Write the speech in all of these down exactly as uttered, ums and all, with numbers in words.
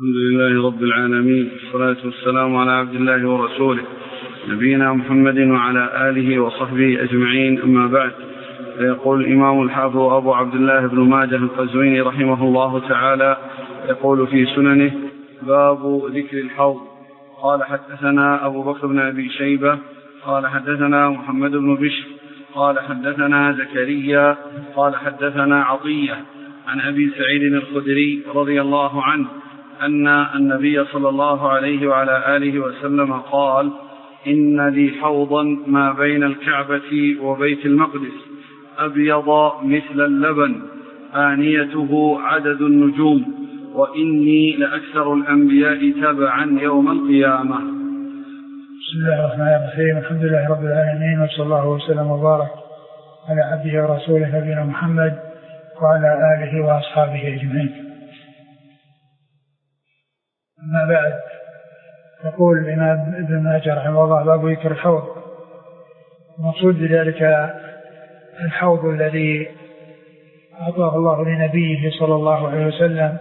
الحمد لله رب العالمين، والصلاة والسلام على عبد الله ورسوله نبينا محمد وعلى آله وصحبه أجمعين، أما بعد. فيقول الإمام الحافظ أبو عبد الله بن ماجه القزويني رحمه الله تعالى يقول في سننه: باب ذكر الحوض. قال: حدثنا أبو بكر بن أبي شيبة قال حدثنا محمد بن بشر قال حدثنا زكريا قال حدثنا عطية عن أبي سعيد الخدري رضي الله عنه أن النبي صلى الله عليه وعلى آله وسلم قال: إن لي حوضا ما بين الكعبة وبيت المقدس أبيض مثل اللبن آنيته عدد النجوم، وإني لأكثر الأنبياء تبعا يوم القيامة. بسم الله الرحمن الرحيم. الحمد لله رب العالمين، وصلى الله وسلم وبارك على عبده ورسوله نبينا محمد وعلى آله وأصحابه أجمعين. أما بعد، يقول الإمام ابن ماجه رحمه الله: باب ذكر الحوض. المقصود بذلك الحوض الذي أعطاه الله لنبيه صلى الله عليه وسلم،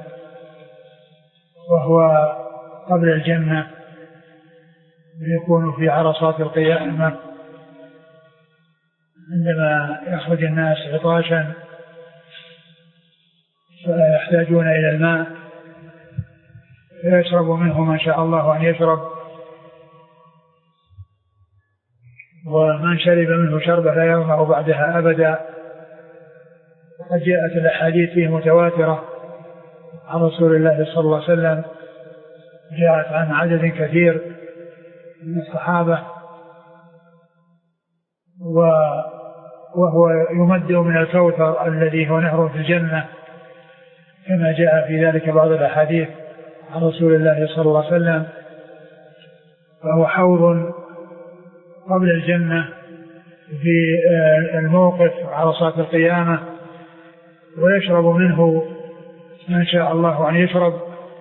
وهو قبل الجنة، يكون في عرصات القيامة عندما يخرج الناس عطاشا فيحتاجون إلى الماء فيشرب منه من شاء الله أن يشرب، ومن شرب منه شربة لا يظمأ بعدها أبدا. وقد جاءت الأحاديث فيه متواترة عن رسول الله صلى الله عليه وسلم، جاءت عن عدد كثير من الصحابة، وهو يمد من الكوثر الذي هو نهر في الجنة، كما جاء في ذلك بعض الأحاديث عن رسول الله صلى الله عليه وسلم. فهو حوض قبل الجنة في الموقف عرصات القيامة، ويشرب منه من شاء الله أن يشرب.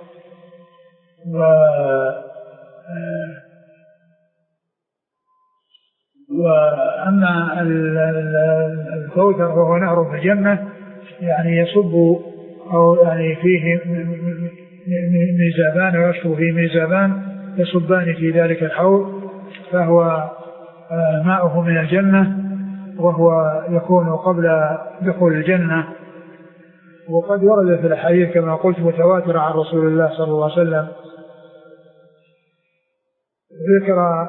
وأما الكوثر وهو نهر في الجنة، يعني يصب أو يعني فيه ميزابان ويشرب فيه ميزابان يصبان في ذلك الحوض، فهو ماؤه من الجنة، وهو يكون قبل دخول الجنة. وقد ورد في الحديث كما قلت متواتر عن رسول الله صلى الله عليه وسلم ذكر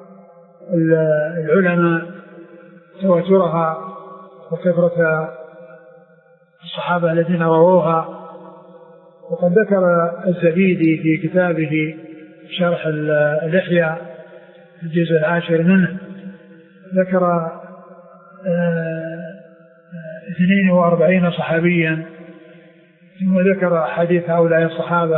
العلماء تواترها وكثرة الصحابة الذين رووها. وقد ذكر الزبيدي في كتابه شرح اللحية الجزء العاشر منه، ذكر اثنين وأربعين صحابيا، ثم ذكر حديث هؤلاء الصحابة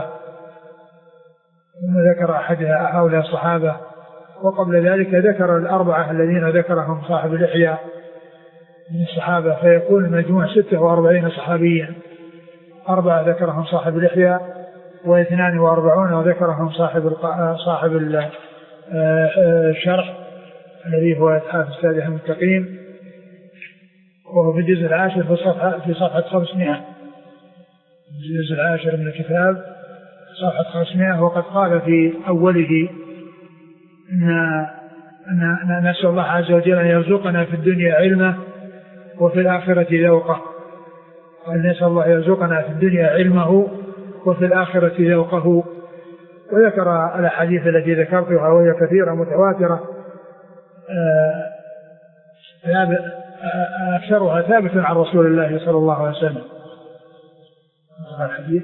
ثم ذكر حديث هؤلاء الصحابة وقبل ذلك ذكر الأربعة الذين ذكرهم صاحب اللحية من الصحابة، فيكون المجموع ستة وأربعين صحابيا. أربعة ذكرهم صاحب اللحية، واثنان وأربعون وذكرهم صاحب صاحب الشرح الذي هو إتحاف السادح المستقيم، وهو في الجزء العاشر في صفحة في صفحة خمسمائة، الجزء العاشر من الكتاب صفحة خمسمائة. وقد قال في أوله إن أن نسأل الله عز وجل أن يرزقنا في الدنيا علمه وفي الآخرة ذوقه، وأن نسأل الله يرزقنا في الدنيا علمه وفي الآخرة ذوقه. وذكر الأحاديث التي ذكرتها وهي كثيرة متواترة، أكثرها ثابت عن رسول الله صلى الله عليه وسلم. الحديث: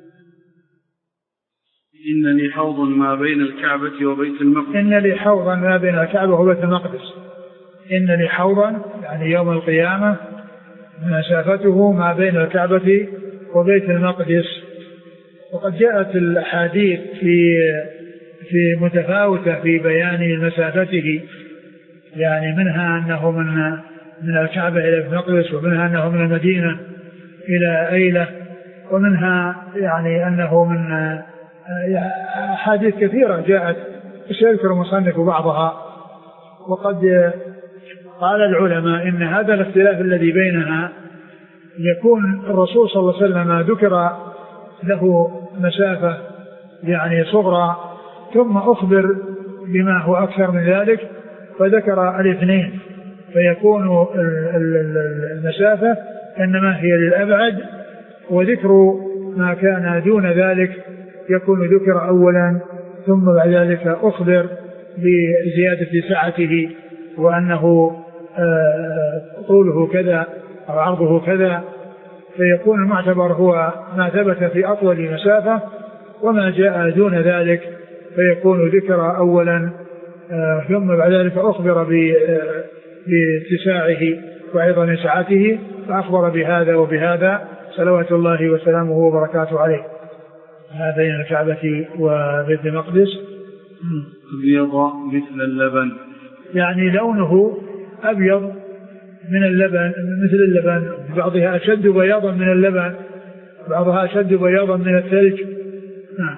إن لي حوض ما بين الكعبة وبيت المقدس. إن لي حوضا ما بين الكعبة وبيت المقدس. إن لي حوضا يعني يوم القيامة مسافته ما بين الكعبة وبيت المقدس. وقد جاءت الأحاديث في في متفاوتة في بيان مسافته، يعني منها أنه من من الكعبة إلى بيت المقدس، ومنها أنه من المدينة إلى أيلة، ومنها يعني أنه من أحاديث كثيرة جاءت، سيذكر المصنف بعضها. وقد قال العلماء إن هذا الاختلاف الذي بينها يكون الرسول صلى الله عليه وسلم ذكر له مسافة يعني صغرى ثم أخبر بما هو أكثر من ذلك، فذكر الاثنين، فيكون المسافة إنما هي للأبعد، وذكر ما كان دون ذلك يكون ذكر أولا، ثم بعد ذلك أخبر بزيادة سعته وأنه طوله كذا أو عرضه كذا، فيكون المعتبر هو ما ثبت في أطول مسافة، وما جاء دون ذلك فيكون ذكر أولا، ثم بعد ذلك أخبر باتساعه وعظم سعته، فأخبر بهذا وبهذا صلوات الله وسلامه وبركاته عليه. هذين الكعبة وبيت المقدس. أبيض مثل اللبن، يعني لونه أبيض من اللبن، مثل اللبن، بعضها أشد بياضا من اللبن، بعضها أشد بياضا من الثلج. نعم.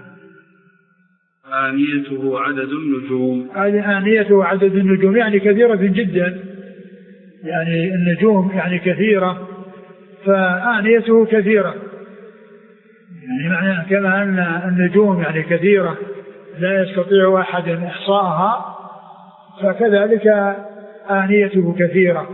آنيته عدد النجوم، آنيته عدد النجوم يعني كثيرة جدا، يعني النجوم يعني كثيرة، فآنيته كثيرة، يعني معنى كما أن النجوم يعني كثيرة لا يستطيع أحد إحصاءها، فكذلك آنيته كثيرة.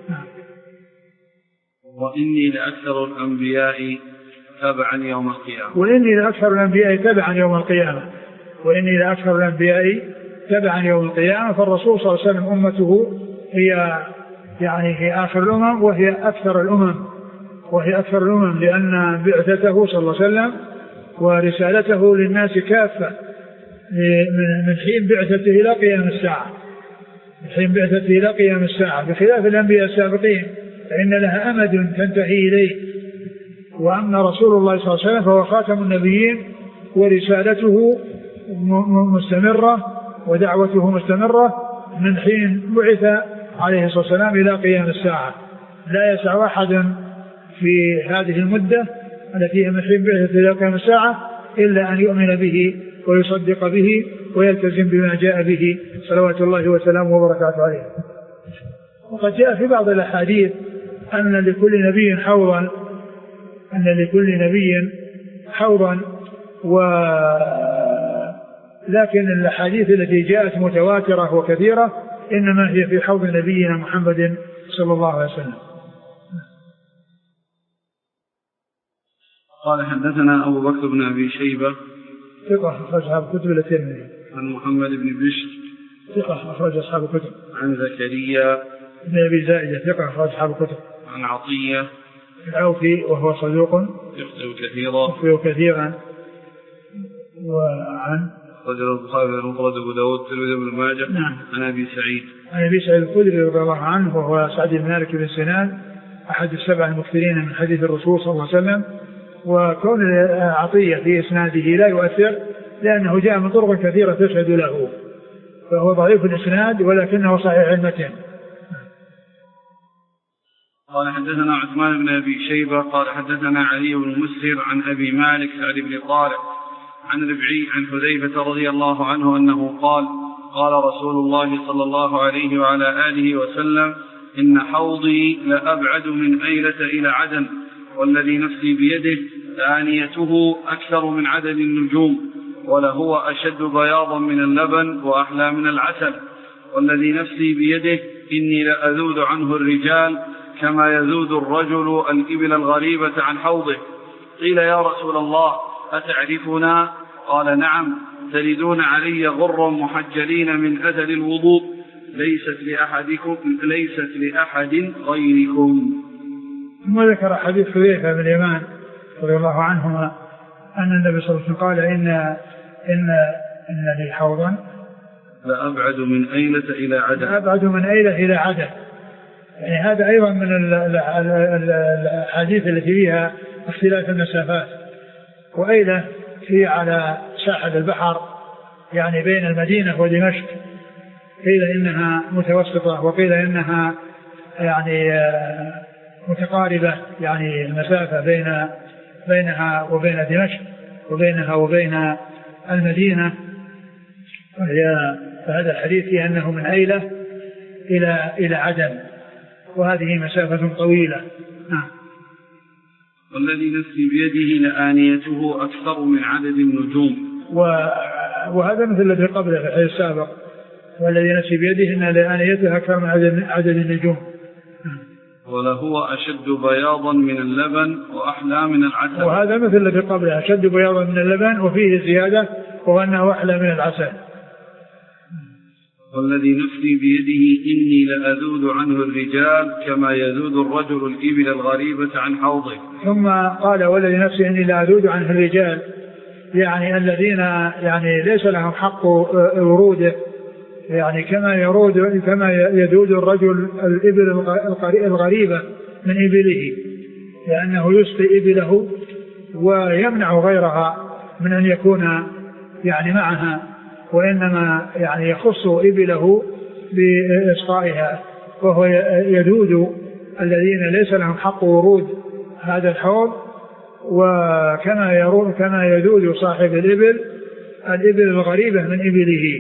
وإني لأكثر الأنبياء تبعا يوم القيامة، وإني لأكثر الأنبياء تبعا يوم القيامة، وإني لأكثر الأنبياء تبعا يوم القيامة. فالرسول صلى الله عليه وسلم أمته هي يعني هي آخر الأمم، وهي أكثر الأمم، وهي أكثر الأمم لأن بعثته صلى الله عليه وسلم ورسالته للناس كافة من حين بعثته إلى قيام الساعة، من حين بعثته إلى قيام الساعة، بخلاف الأنبياء السابقين فإن لها أمد تنتهي إليه. وأما رسول الله صلى الله عليه وسلم فهو خاتم النبيين، ورسالته مستمرة ودعوته مستمرة من حين بعث عليه الصلاة والسلام إلى قيام الساعة. لا يسع أحد في هذه المدة التي هي من حين بعث إلى قيام الساعة إلا أن يؤمن به ويصدق به ويلتزم بما جاء به صلوات الله وسلامه وبركاته عليه. وقد جاء في بعض الأحاديث أن لكل نبي حوضا، أن لكل نبي حوضا، ولكن الأحاديث التي جاءت متواترة وكثيرة إنما هي في حوض نبينا محمد صلى الله عليه وسلم. قال حدثنا أبو بكر بن أبي شيبة ثقة أخرج أصحاب الكتب الترمذي. عن محمد بن بشر ثقة أخرج أصحاب الكتب. عن زكريا بن أبي زائدة ثقة أخرج أصحاب الكتب. عن عطية العوفي وهو صدوق يخطئ كثيرا يخطئ كثيرا. وعن رجل البخاري المفرد أبو داود الترمذي بن ماجه. نعم. عن أبي سعيد عن أبي سعيد الخدري رضي الله عنه وهو سعد بن مالك بن سنان أحد السبع المكثرين من حديث الرسول صلى الله عليه وسلم. وكون عطية في إسناده لا يؤثر لأنه جاء من طرق كثيرة تشهد له، فهو ضعيف الإسناد ولكنه صحيح المتن. قال حدثنا عثمان بن أبي شيبة قال حدثنا علي بن مسهر عن أبي مالك سعد بن طارق عن ربعي عن حذيفة رضي الله عنه أنه قال قال رسول الله صلى الله عليه وعلى آله وسلم إن حوضي لأبعد من أيلة إلى عدن، والذي نفسي بيده آنيته أكثر من عدد النجوم، ولهو أشد بياضا من اللبن وأحلى من العسل، والذي نفسي بيده إني لأذود عنه الرجال كما يذود الرجل الإبل الغريبة عن حوضه. قيل يا رسول الله أتعرفنا؟ قال نعم، تردون علي غرا محجلين من أثر الوضوء، ليست لأحدكم ليست لأحد غيركم. ثم ذكر حديث حذيفة بن اليمان رضي الله عنهما أن النبي صلى الله عليه وسلم قال إن إن إن لي حوضا لأبعد من أيلة إلى عدن، لأبعد من أيلة إلى عدن. يعني هذا أيضا من الحديث التي فيها اختلاف المسافات. وأيلة في على ساحل البحر يعني بين المدينة ودمشق، قيل إنها متوسطة وقيل إنها يعني متقاربة، يعني المسافة بين بينها وبين دمشق وبينها وبين المدينة. فهذا الحديث فيه أنه من أيلة إلى إلى عدن، وهذه مسافة طويلة. نعم. والذي نفسي بيده لآنيته أكثر من عدد النجوم. وهذا مثل الذي قبله في الحديث السابق والذي نفسي بيده إن لآنيتها أكثر من عدد النجوم. ولهو أشد بياضا من اللبن وأحلى من العسل. وهذا مثل الذي قبله أشد بياضا من اللبن وفيه زيادة وأنه أحلى من العسل. والذي نفسي بيده إني لأذود عنه الرجال كما يذود الرجل الإبل الغريبة عن حوضه. ثم قال والذي نفسي إني لأذود عنه الرجال يعني الذين يعني ليس لهم حق وروده يعني كما يرود كما يذود الرجل الإبل الغريبة من إبله لأنه يسقي إبله ويمنع غيرها من أن يكون يعني معها وإنما يعني يخص إبله بإسقائها وهو يذود الذين ليس لهم حق ورود هذا الحوض وكما يرود كما يذود صاحب الإبل الإبل الغريبة من إبله.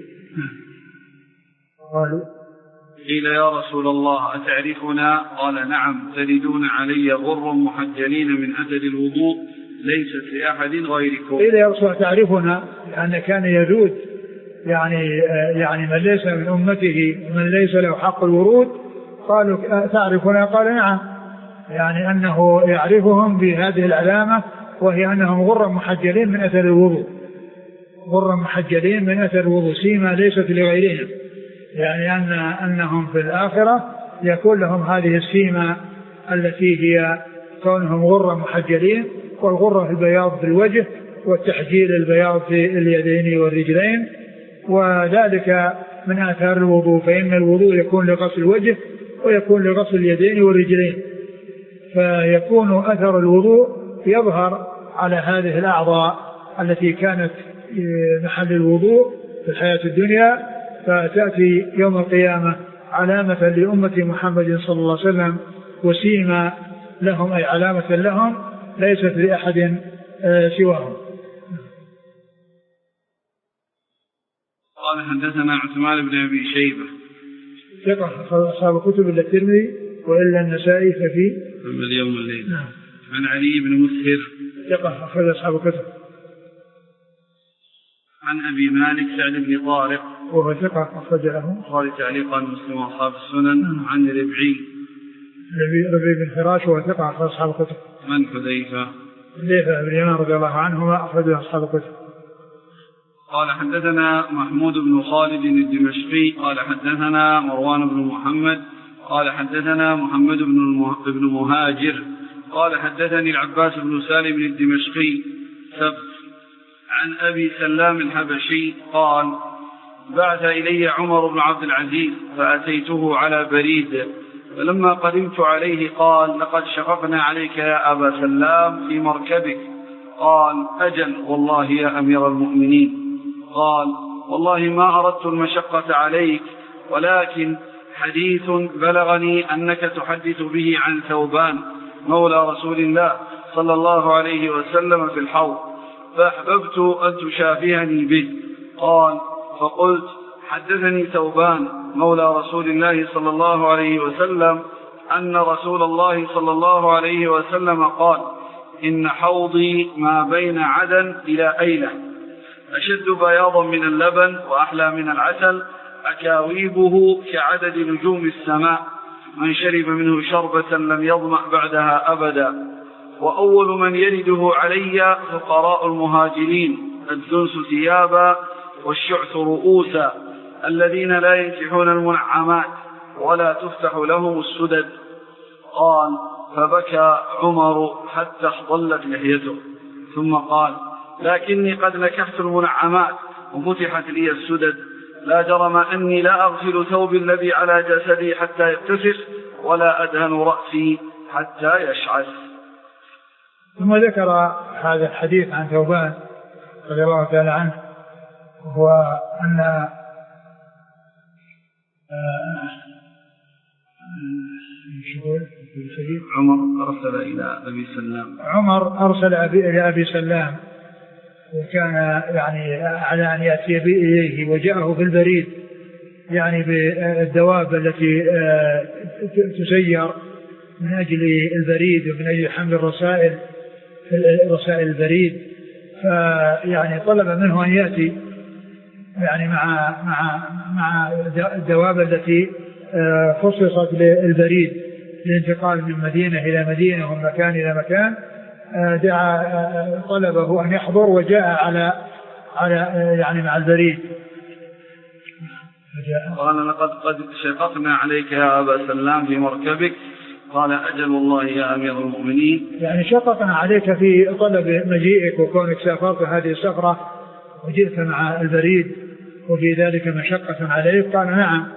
قالوا قيل يا رسول الله أتعرفنا؟ قال نعم تردون علي غر محجلين من أثر الوضوء ليست لأحد غيركم. قيل يا رسول الله تعرفنا لأن كان يذود يعني يعني من ليس من أمته ومن ليس له حق الورود. قالوا تعرفنا؟ قال نعم يعني أنه يعرفهم بهذه العلامة وهي أنهم غر محجلين من أثر الوضوء غر محجلين من أثر الوضوء سيما ليست لغيرهم يعني أن أنهم في الآخرة يكون لهم هذه السيمة التي هي كونهم غر محجلين والغرة البياض في الوجه والتحجيل البياض في اليدين والرجلين وذلك من آثار الوضوء فإن الوضوء يكون لغسل الوجه ويكون لغسل اليدين والرجلين فيكون أثر الوضوء يظهر على هذه الأعضاء التي كانت محل الوضوء في الحياة الدنيا فتأتي يوم القيامة علامة لأمة محمد صلى الله عليه وسلم وسيما لهم أي علامة لهم ليست لأحد سواهم. قال حدثنا عثمان بن أبي شيبة ثقة أصحاب كتب إلا الترمذي وإلا النسائي ففي اليوم الليل. نعم. عن علي بن مسهر ثقة أخرج أصحاب كتب. عن أبي مالك سعد بن طارق وهو ثقة أخرج له قال تعليقا مسلم وأصحاب السنن. نعم. عن ربعي ربيع بن فراش وهو ثقة أخرج أصحاب كتب. من حذيفة حذيفة بن يمان رضي الله عنهما أخرج أصحاب كتب. قال حدثنا محمود بن خالد الدمشقي قال حدثنا مروان بن محمد قال حدثنا محمد بن مهاجر قال حدثني العباس بن سالم الدمشقي سبت عن أبي سلام الحبشي قال بعث إلي عمر بن عبد العزيز فأتيته على بريد فلما قدمت عليه قال لقد شققنا عليك يا أبا سلام في مركبك قال أجل والله يا أمير المؤمنين قال والله ما أردت المشقة عليك ولكن حديث بلغني أنك تحدث به عن ثوبان مولى رسول الله صلى الله عليه وسلم في الحوض فأحببت أن تشافهني به قال فقلت حدثني ثوبان مولى رسول الله صلى الله عليه وسلم أن رسول الله صلى الله عليه وسلم قال إن حوضي ما بين عدن إلى أيلة أشد بياضا من اللبن وأحلى من العسل أكاويبه كعدد نجوم السماء من شرب منه شربة لم يظمأ بعدها أبدا وأول من يرده علي فقراء المهاجرين الدنس ثيابا والشعث رؤوسا الذين لا ينكحون المنعمات ولا تفتح لهم السدد قال فبكى عمر حتى اخضلت لحيته ثم قال لكني قد نكحت المنعمات وفتحت لي السدد لا جرم أني لا أغسل ثوب الذي على جسدي حتى يبتسخ ولا أدهن رأسي حتى يشعث. ثم ذكر هذا الحديث عن ثوبان رضي الله تعالى عنه وهو أن عمر أرسل إلى أبي سلام عمر أرسل إلى أبي سلام وكان يعني على أن يأتي به إليه وجاءه في البريد يعني بالدواب التي تسير من أجل البريد ومن أجل حمل الرسائل رسائل البريد فيعني طلب منه أن يأتي يعني مع مع مع الدواب التي خصصت للبريد للانتقال من مدينة إلى مدينة ومن مكان إلى مكان. دعا طلبه أن يحضر وجاء على على يعني مع البريد. قال لقد قد شققنا عليك يا أبا سلام في مركبك. قال أجل الله يا أمير المؤمنين. يعني شققنا عليك في طلب مجيئك وكونك سافرت هذه السفرة وجئت مع البريد وفي ذلك مشقة عليك. قال نعم.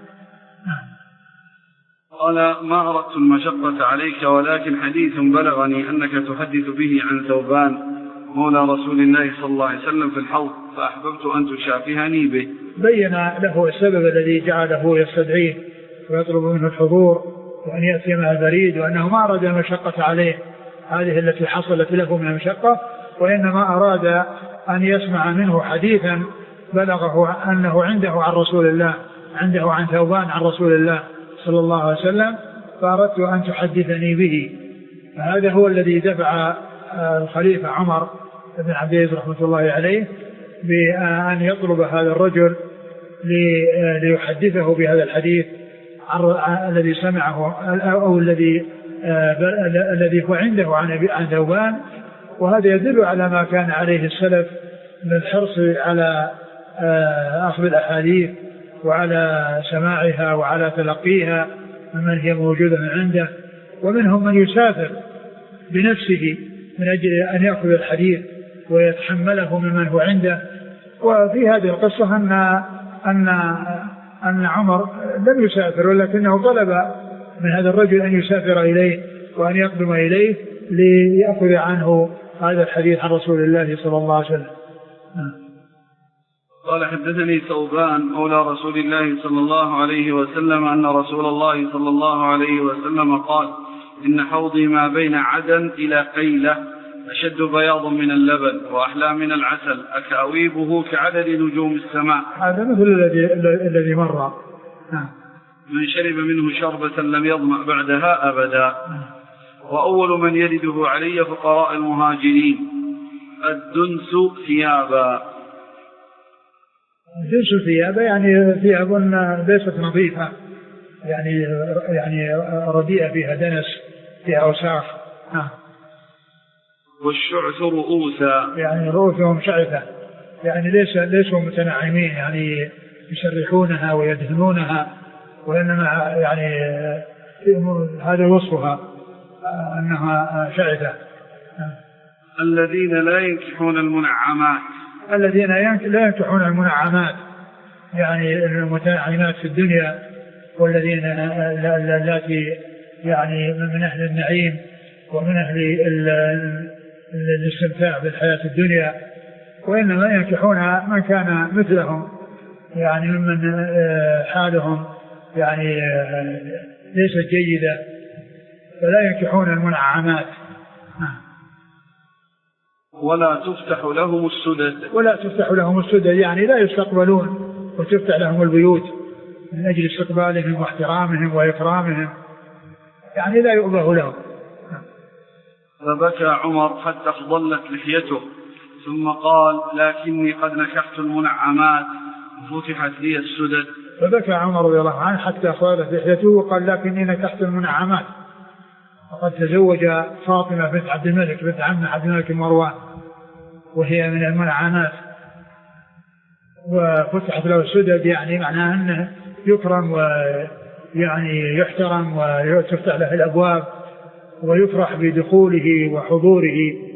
قال ما أردت المشقة عليك ولكن حديث بلغني أنك تحدث به عن ثوبان مولى رسول الله صلى الله عليه وسلم في الحوض فأحببت أن تشافهني به. بين له السبب الذي جعله يستدعيه ويطلب منه الحضور وأن يأتي مع البريد وأنه ما أراد المشقة عليه هذه التي حصلت له من المشقة وإنما أراد أن يسمع منه حديثا بلغه أنه عنده عن رسول الله عنده عن ثوبان عن رسول الله صلى الله عليه وسلم فأردت أن تحدثني به. فهذا هو الذي دفع الخليفة عمر بن عبد العزيز رحمة الله عليه بأن يطلب هذا الرجل ليحدثه بهذا الحديث الذي سمعه أو الذي الذي هو عنده عن ثوبان. وهذا يدل على ما كان عليه السلف من الحرص على أخذ الأحاديث وعلى سماعها وعلى تلقيها ممن هي موجودة عنده. ومنهم من يسافر بنفسه من أجل أن يأخذ الحديث ويتحمله ممن هو عنده. وفي هذه القصة أن أن أن عمر لم يسافر ولكنه طلب من هذا الرجل أن يسافر إليه وأن يقدم إليه ليأخذ عنه هذا الحديث عن رسول الله صلى الله عليه وسلم. قال حدثني ثوبان مولى رسول الله صلى الله عليه وسلم أن رسول الله صلى الله عليه وسلم قال إن حوضي ما بين عدن إلى قيلة أشد بياض من اللبن وأحلى من العسل أكاويبه كعدد نجوم السماء. هذا مثل الذي الذي مر. من شرب منه شربة لم يظمأ بعدها أبدا. وأول من يرده علي فقراء المهاجرين الدنس ثيابا. الدنس ثيابا يعني ثياب ليست نظيفة يعني يعني رديئة فيها دنس فيها أوساخ. والشعث رؤوسا يعني رؤوسهم شعثة يعني ليس ليسوا متنعمين يعني يسرحونها ويدهنونها وإنما يعني هذا وصفها أنها شعثة. الذين لا ينكحون المنعمات الذين لا ينكحون المنعمات يعني المتنعمات في الدنيا والذين التي يعني من أهل النعيم ومن أهل الاستمتاع بالحياة الدنيا وإنما ينكحون من كان مثلهم يعني ممن حالهم يعني ليست جيدة فلا ينكحون المنعمات. ولا تفتح لهم السدد ولا تفتح لهم السدد يعني لا يستقبلون وتفتح لهم البيوت من أجل استقبالهم واحترامهم وإكرامهم يعني لا يؤبه لهم. فبكى عمر حتى اخضلت لحيته ثم قال لكني قد نكحت المنعمات وفتحت لي السدد. فبكى عمر رضي الله عنه حتى اخضلت لحيته وقال لكني نكحت المنعمات. وقد تزوج فاطمة بنت عبد الملك بنت عم عبد الملك مروان وهي من المنعمات وفتحت له السدد يعني معناه أنه يكرم ويعني يحترم وتفتح له الأبواب ويفرح بدخوله وحضوره.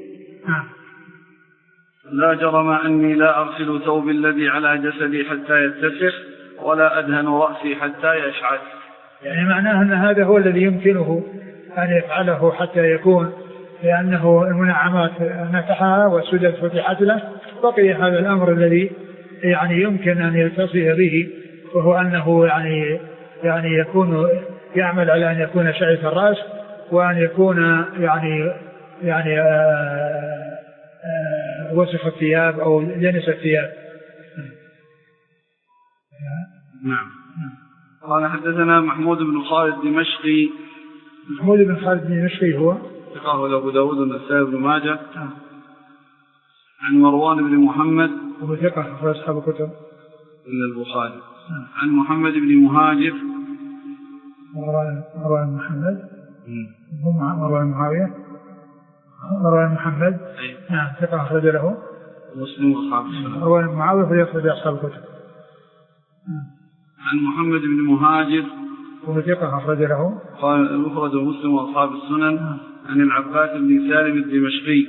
لا جرم أني لا أغسل ثوب الذي على جسدي حتى يتسخ ولا أدهن رأسي حتى يشعث يعني معناه أن هذا هو الذي يمكنه أن يفعله حتى يكون لأنه المنعمات نكحها والسدد فتحت له. بقي هذا الأمر الذي يعني يمكن أن يلتصي به وهو أنه يعني يعني يكون يعمل على أن يكون شعث الرأس وأن يكون يعني يعني آآ آآ وسخ الثياب أو جنس الثياب. نعم. قال حدثنا محمود بن خالد دمشقي. محمود بن خالد دمشقي هو ثقة أبو داود والنسائي بن ماجه. عن مروان بن محمد وهو ثقة أخرج أصحاب الكتب إلا البخاري. عن محمد بن مهاجر مروان مروان محمد مروان معاوية مروان محمد نعم ثقة أخرج له مسلم وأصحاب السنن. مروان معاوية فيخرج أصحاب الكتب. عن محمد بن مهاجر وهو ثقة أخرج له قال المفرد ومسلم وأصحاب السنن. عن العباس بن سالم الدمشقي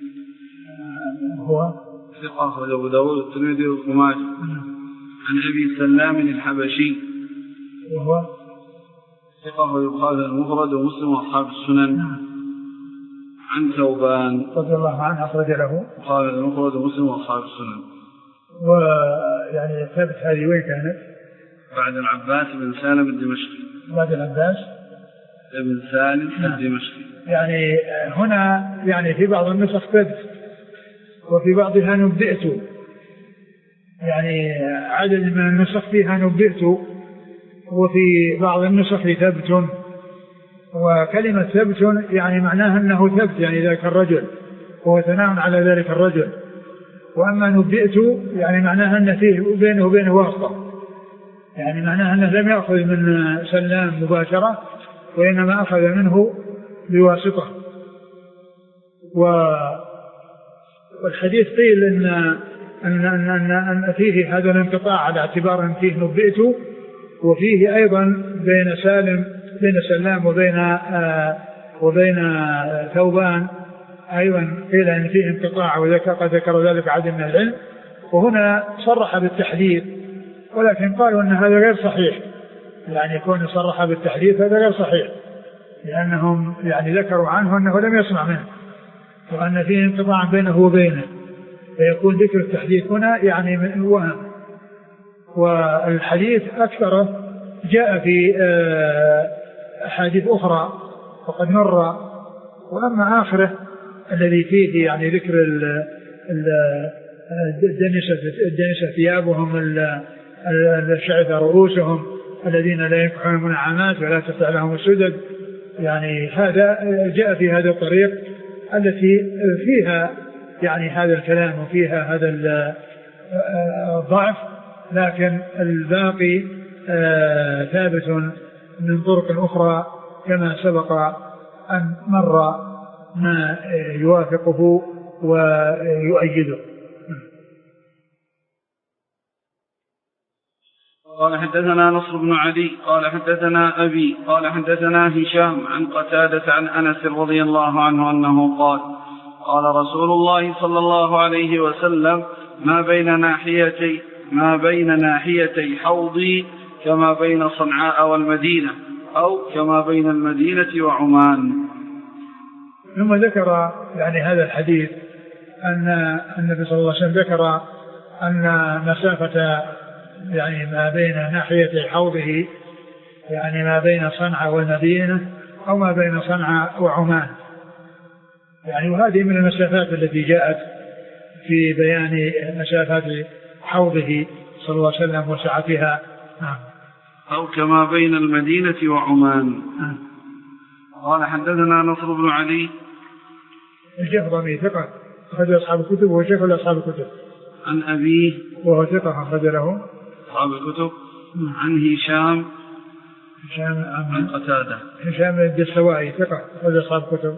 هو ثقة أخرج أبو داود والترمذي وابن ماجه. عن أبي سلام الحبشي وهو ثقة أخرج البخاري المفرد ومسلم وأصحاب السنن. عن ثوبان رضي الله عنه أخرج له البخاري المفرد ومسلم وأصحاب السنن. ويعني ثابت هذه وين كانت؟ بعد العباس بن سالم الدمشقي. بعد العباس بن سالم الدمشقي. يعني هنا يعني في بعض النسخ ثبت وفي بعضها نبئت، يعني عدد من النسخ فيها نبئت وفي بعض النسخ ثبت. وكلمة ثبت يعني معناها أنه ثبت يعني ذلك الرجل وهو ثناء على ذلك الرجل. وأما نبئت يعني معناها أن فيه بينه وبينه واسطة، يعني معناها أنه لم يأخذ من سلام مباشرة وإنما أخذ منه بواسطة. والحديث قيل إن, أن, أن, أن, أن فيه هذا الانقطاع على اعتبار أن فيه نبئت، وفيه أيضا بين سالم بين سلام وبين آه وبين آه ثوبان أيضا قيل أن فيه انقطاع، وقد ذكر ذلك عدد من العلم. وهنا صرح بالتحديث، ولكن قالوا أن هذا غير صحيح، يعني يكون صرح بالتحديث هذا غير صحيح، لأنهم يعني ذكروا عنه أنه لم يسمع منه وأن فيه انقطاع بينه وبينه، فيكون ذكر التحديث هنا يعني من وهم. والحديث أكثره جاء في أحاديث أخرى وقد مر. وأما آخره الذي فيه يعني ذكر الدنسة ثيابهم الشعث رؤوسهم الذين لا ينكحون المنعمات ولا تسع لهم السدد، يعني هذا جاء في هذا الطريق التي فيها يعني هذا الكلام وفيها هذا الضعف، لكن الباقي ثابت من طرق أخرى كما سبق أن مر ما يوافقه ويؤيده. قال حدثنا نصر بن علي قال حدثنا أبي قال حدثنا هشام عن قتادة عن أنس رضي الله عنه أنه قال قال رسول الله صلى الله عليه وسلم ما بين ناحيتي ما بين ناحيتي حوضي كما بين صنعاء والمدينة أو كما بين المدينة وعمان. ثم ذكر يعني هذا الحديث أن النبي صلى الله عليه وسلم ذكر أن مسافة يعني ما بين ناحيتي حوضه يعني ما بين صنعاء والمدينة أو ما بين صنعاء وعمان، يعني وهذه من المسافات التي جاءت في بيان مسافات حوضه صلى الله عليه وسلم وسعتها. أو كما بين المدينة وعمان. قال حدثنا نصر بن علي الشيخ ضمير ثقة أخرج أصحاب الكتب وهو شيخ لأصحاب الكتب. عن أبيه وهو ثقة أخرج له أصحاب الكتب. عن هشام هشام عن قتادة هشام الدستوائي ثقة أخرج أصحاب الكتب.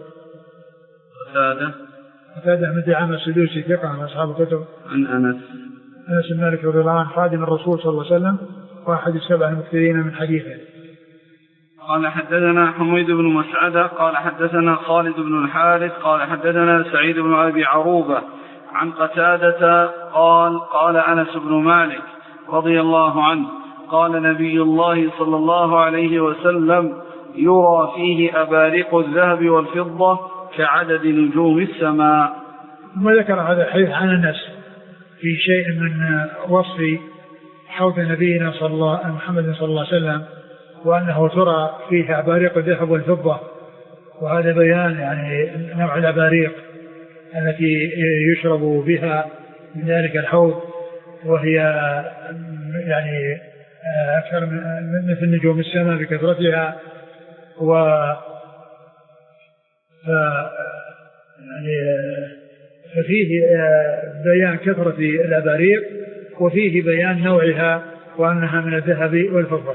قتادة قتادة من دعامة السدوسي ثقة عن أصحاب الكتب. عن أنس أنس بن مالك رضي الله عنه خادم الرسول صلى الله عليه وسلم واحد السبع المكثرين من حديثه. قال حدثنا حميد بن مسعدة قال حدثنا خالد بن الحارث قال حدثنا سعيد بن أبي عروبة عن قتادة قال قال أنس بن مالك رضي الله عنه قال نبي الله صلى الله عليه وسلم يرى فيه أباريق الذهب والفضة كعدد نجوم السماء. ثم ذكر هذا الحديث عن أنس في شيء من وصف حوض نبينا صلى الله محمد صلى الله عليه وسلم وأنه ترى فيه أباريق الذهب والفضة، وهذا بيان يعني نوع الأباريق التي يشرب بها من ذلك الحوض، وهي يعني أكثر من مثل نجوم السماء بكثرتها. و ف يعني ففيه بيان كثرة الأباريق وفيه بيان نوعها وأنها من الذهب والفضة.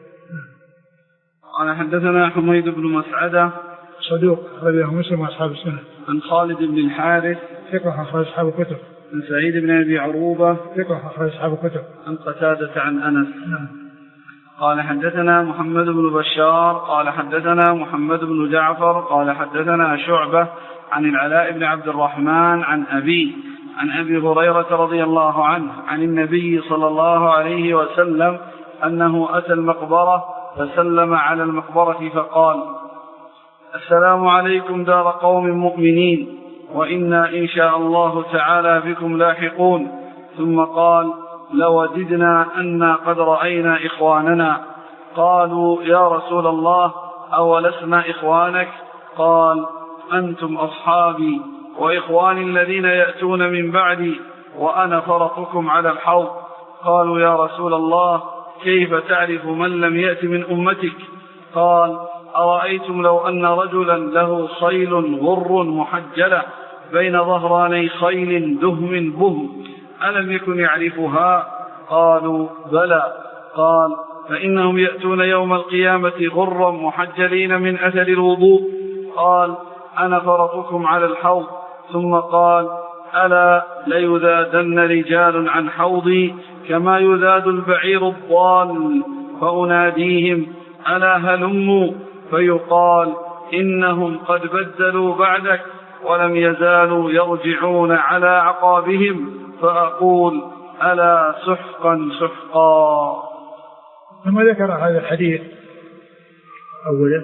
قال حدثنا حميد بن مسعدة صدوق أخرجه مسلم وأصحاب السنة. عن خالد بن الحارث ثقة أخرج أصحاب الكتب. عن سعيد بن أبي عروبة ثقة أخرج أصحاب الكتب. عن قتادة عن أنس. نعم. قال حدثنا محمد بن بشار قال حدثنا محمد بن جعفر قال حدثنا شعبة عن العلاء بن عبد الرحمن عن أبي عن أبي هريرة رضي الله عنه عن النبي صلى الله عليه وسلم أنه أتى المقبرة فسلم على المقبرة فقال: السلام عليكم دار قوم مؤمنين وإنا إن شاء الله تعالى بكم لاحقون. ثم قال: لوددنا أنا قد رأينا إخواننا. قالوا: يا رسول الله أولسنا إخوانك؟ قال: أنتم أصحابي وإخواني الذين يأتون من بعدي وأنا فرطكم على الحوض. قالوا: يا رسول الله كيف تعرف من لم يأت من أمتك؟ قال: أرأيتم لو أن رجلا له خيل غر محجلة بين ظهراني خيل دهم بهم ألم يكن يعرفها؟ قالوا: بلى. قال: فإنهم يأتون يوم القيامة غرا محجلين من أثر الوضوء. قال: أنا فرطكم على الحوض. ثم قال: ألا ليذادن رجال عن حوضي كما يذاد البعير الضال، فأناديهم: ألا هلموا، فيقال: إنهم قد بدلوا بعدك ولم يزالوا يرجعون على عقابهم، فأقول: ألا سحقا سحقا. ثم ذكر هذا الحديث أولا: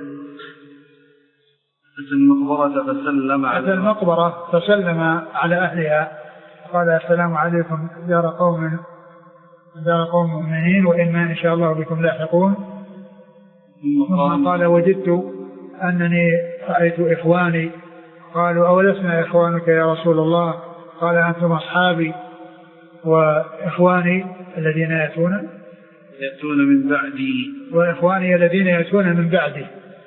أتى المقبرة فسلم على أتى المقبرة فسلم على أهلها قال: السلام عليكم دار قوم دار قوم مؤمنين وإنا إن شاء الله بكم لاحقون. ثم قال: وجدت أنني رأيت إخواني. قالوا: أولسنا إخوانك يا رسول الله؟ قال: أنتم أصحابي وإخواني الذين يأتون يأتون من بعدي وإخواني الذين يأتون من بعدي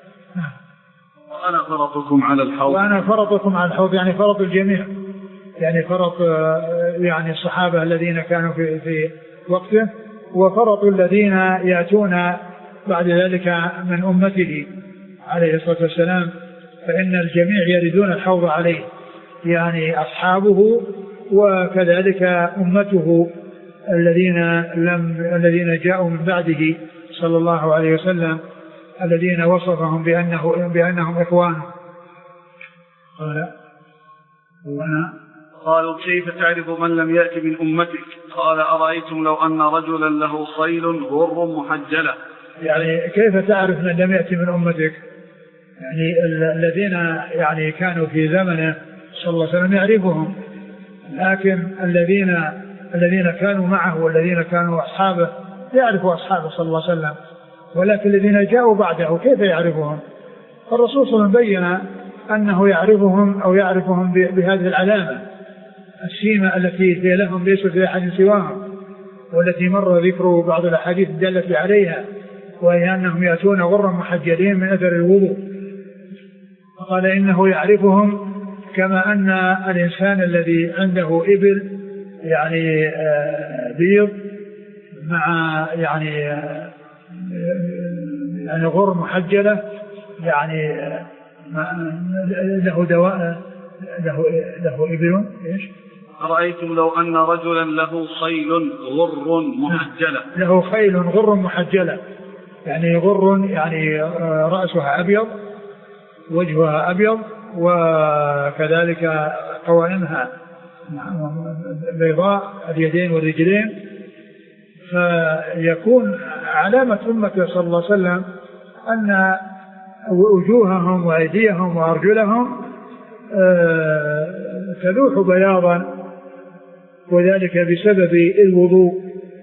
وأنا فرطكم على الحوض. وأنا فرطكم على الحوض يعني فرط الجميع، يعني فرط يعني الصحابة الذين كانوا في في وقته وفرط الذين يأتون بعد ذلك من أمته عليه الصلاة والسلام، فإن الجميع يردون الحوض عليه، يعني أصحابه وكذلك أمته الذين لم الذين جاءوا من بعده صلى الله عليه وسلم الذين وصفهم بأنه بأنهم إخوانه. قال: وأنا قالوا: كيف تعرف من لم يأت من أمتك؟ قال: أرأيتم لو أن رجلا له خيل غر محجلة. يعني كيف تعرف من لم يأت من أمتك؟ يعني الذين يعني كانوا في زمنه صلى الله عليه وسلم يعرفهم، لكن الذين الذين كانوا معه والذين كانوا أصحابه يعرفوا أصحابه صلى الله عليه وسلم، ولكن الذين جاءوا بعده كيف يعرفهم؟ الرسول صلى الله عليه وسلم بين أنه يعرفهم أو يعرفهم بهذه العلامة السيمة التي هي لهم ليس في أحد سواهم، والتي مر ذكر بعض الأحاديث الدالة عليها، وهي أنهم يأتون غرا محجلين من أثر الوضوء. فقال: إنه يعرفهم كما أن الإنسان الذي عنده إبل يعني بيض مع يعني يعني غر محجلة، يعني له دواء له له إبل. إيش؟ أرأيتم لو أن رجلا له خيل غر محجلة. له خيل غر محجلة، يعني غر يعني رأسها أبيض وجهها أبيض وكذلك قوائمها بيضاء اليدين والرجلين، فيكون علامة أمته صلى الله عليه وسلم أن وجوههم وأيديهم وأرجلهم تلوح بياضا، وذلك بسبب الوضوء،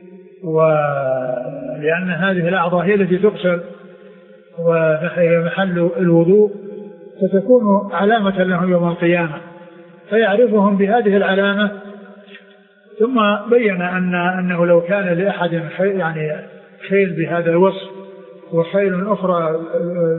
ولأن هذه الأعضاء هي التي تغسل وهي محل الوضوء، فتكون علامة لهم يوم القيامة، فيعرفهم بهذه العلامة. ثم بين أن أنه لو كان لأحد يعني خيل بهذا الوصف وخيل أخرى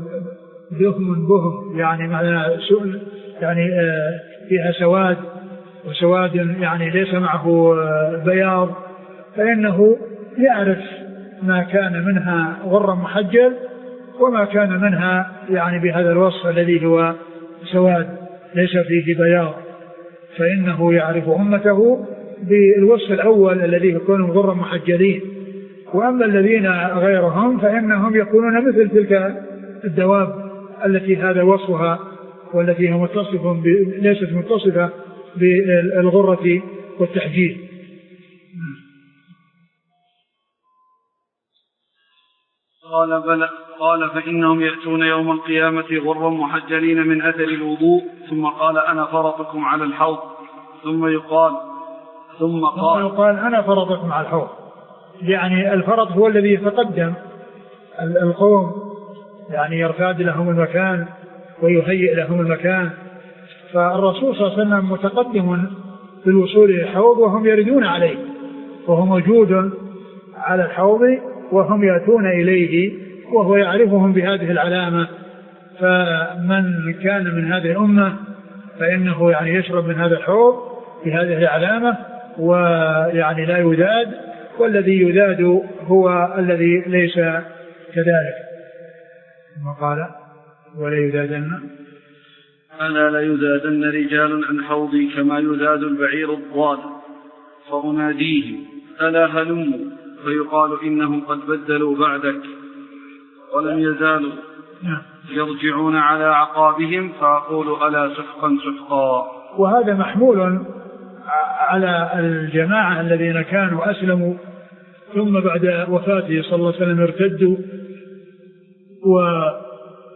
دهم بهم يعني معنى سؤل يعني فيها سواد وسواد يعني ليس معه بياض، فإنه يعرف ما كان منها غرا محجل وما كان منها يعني بهذا الوصف الذي هو سواد ليس فيه بياض، فإنه يعرف أمته بالوصف الأول الذي يكون غرا محجلين. وأما الذين غيرهم فإنهم يكونون مثل تلك الدواب التي هذا وصفها والتي هي متصفة ليست متصفة بالغرة والتحجيل. قال بلى قال فإنهم يأتون يوم القيامة غرا محجلين من أثر الوضوء، ثم قال أنا فرطكم على الحوض، ثم يقال ثم قال, ثم يقال أنا فرطكم على الحوض، يعني الفرط هو الذي يتقدم القوم، يعني يرتاد لهم المكان ويهيئ لهم المكان، فالرسول صلى الله عليه وسلم متقدم في الوصول إلى الحوض وهم يردون عليه، وهو موجود على الحوض وهم يأتون إليه وهو يعرفهم بهذه العلامة. فمن كان من هذه الأمة فإنه يعني يشرب من هذا الحوض بهذه العلامة ويعني لا يذاد، والذي يذاد هو الذي ليس كذلك. ثم قال ولا يذادن ألا لا يذادن رجال عن حوضي كما يذاد البعير الضال، فأناديهم ألا هلموا، فيقال إنهم قد بدلوا بعدك، ولم يزالوا يرجعون على عقابهم، فأقول ألا سحقا سحقا. وهذا محمول على الجماعة الذين كانوا أسلموا ثم بعد وفاته صلى الله عليه وسلم ارتدوا وارتدوا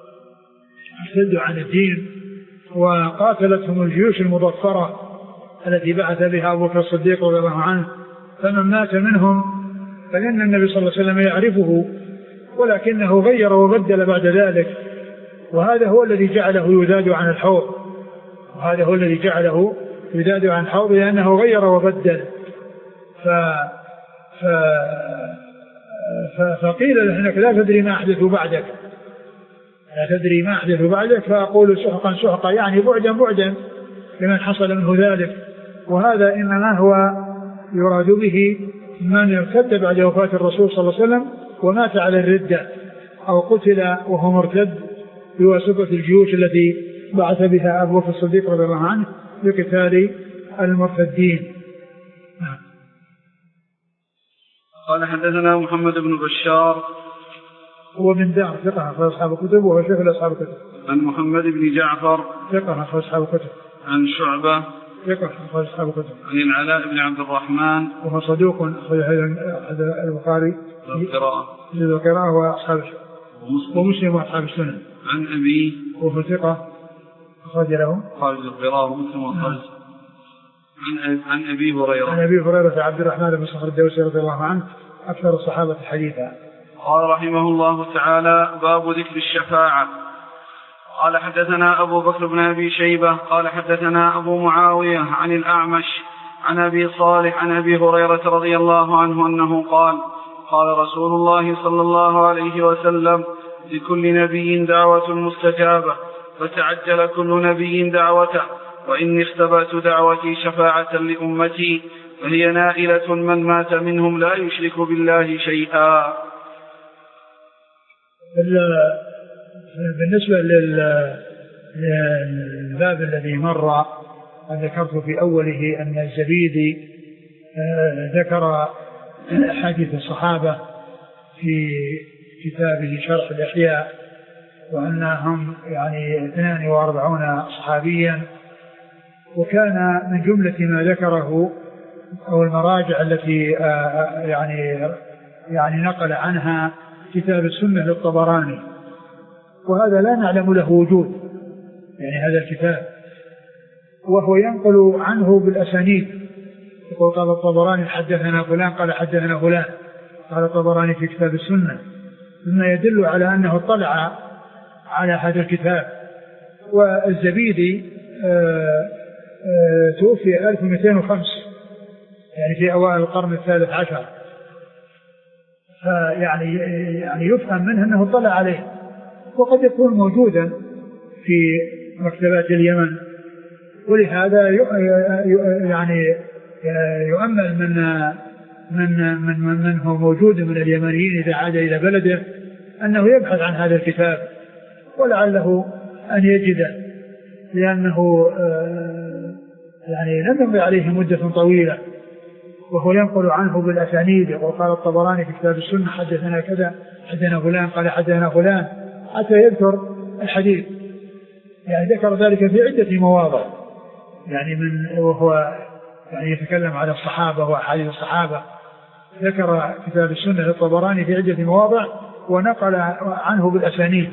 عن الدين، وقاتلتهم الجيوش المضفرة التي بعث بها أبو بكر الصديق رضي الله عنه. فمن مات منهم فإن النبي صلى الله عليه وسلم يعرفه، ولكنه غير وبدل بعد ذلك، وهذا هو الذي جعله يذاد عن الحوض، وهذا هو الذي جعله يذاد عن الحوض لأنه غير وبدل. ف... ف... ف... فقيل له إنك لا تدري ما أحدث بعدك، لا تدري ما أحدث بعدك، فأقول سحقا سحقا، يعني بعدا بعدا لمن حصل منه ذلك. وهذا إنما هو يراد به من ارتد بعد وفاة الرسول صلى الله عليه وسلم ومات على الردة أو قتل وهو مرتد بواسطة الجيوش التي بعث بها أبو بكر الصديق رضي الله عنه لقتال المرتدين. قال حدثنا محمد بن بشار هو من دار ثقة أخرج أصحاب الكتب وهو شيخ أصحاب الكتب. عن محمد بن جعفر ثقة أخرج أصحاب الكتب. عن شعبة ثقة أخرج أصحاب الكتب. عن العلاء بن عبد الرحمن وهو صدوق أخرج البخاري القراءة القراءة وأصحاب ومسلم وأصحاب السنن. عن أبي وهو ثقة أخرج له خارج القراءة ومسلم وأصحاب عن عن أبي هريرة عن أبي هريرة عبد الرحمن بن صخر الدوسي رضي الله عنه أكثر الصحابة حديثا. قال رحمه الله تعالى باب ذكر الشفاعة. قال حدثنا أبو بكر بن أبي شيبة قال حدثنا أبو معاوية عن الأعمش عن أبي صالح عن أبي هريرة رضي الله عنه أنه قال قال رسول الله صلى الله عليه وسلم لكل نبي دعوة مستجابة، فتعجل كل نبي دعوته، وإني اختبأت دعوتي شفاعة لأمتي، فهي نائلة من مات منهم لا يشرك بالله شيئا. بالنسبة للباب الذي مر ذكرت في أوله أن الزبيدي ذكر حديث الصحابة في كتابه شرح الإحياء، وأنهم يعني اثنان وأربعون صحابيا، وكان من جملة ما ذكره أو المراجع التي يعني يعني نقل عنها كتاب السنة للطبراني، وهذا لا نعلم له وجود، يعني هذا الكتاب، وهو ينقل عنه بالأسانيد، يقول قال الطبراني حدثنا فلان قال حدثنا فلان قال الطبراني في كتاب السنة، مما يدل على أنه اطلع على هذا الكتاب. والزبيدي آآ آآ توفي ألف ومئتين وخمسة، يعني في أوائل القرن الثالث عشر، فيعني يعني يفهم منه أنه اطلع عليه، وقد يكون موجودا في مكتبات اليمن ولهذا يعني يؤمل من من من من, من هو موجود من اليمنيين إذا عاد إلى بلده أنه يبحث عن هذا الكتاب ولعله أن يجده، لأنه يعني لم يمضي عليه مدة طويلة، وهو ينقل عنه بالأسانيد، وقال الطبراني في كتاب السنة حدثنا كذا حدثنا فلان قال حدثنا فلان حتى يذكر الحديث. يعني ذكر ذلك في عدة مواضع، يعني من وهو يعني يتكلم على الصحابة وأحاديث الصحابة، ذكر كتاب السنة للطبراني في عدة مواضع ونقل عنه بالأسانيد.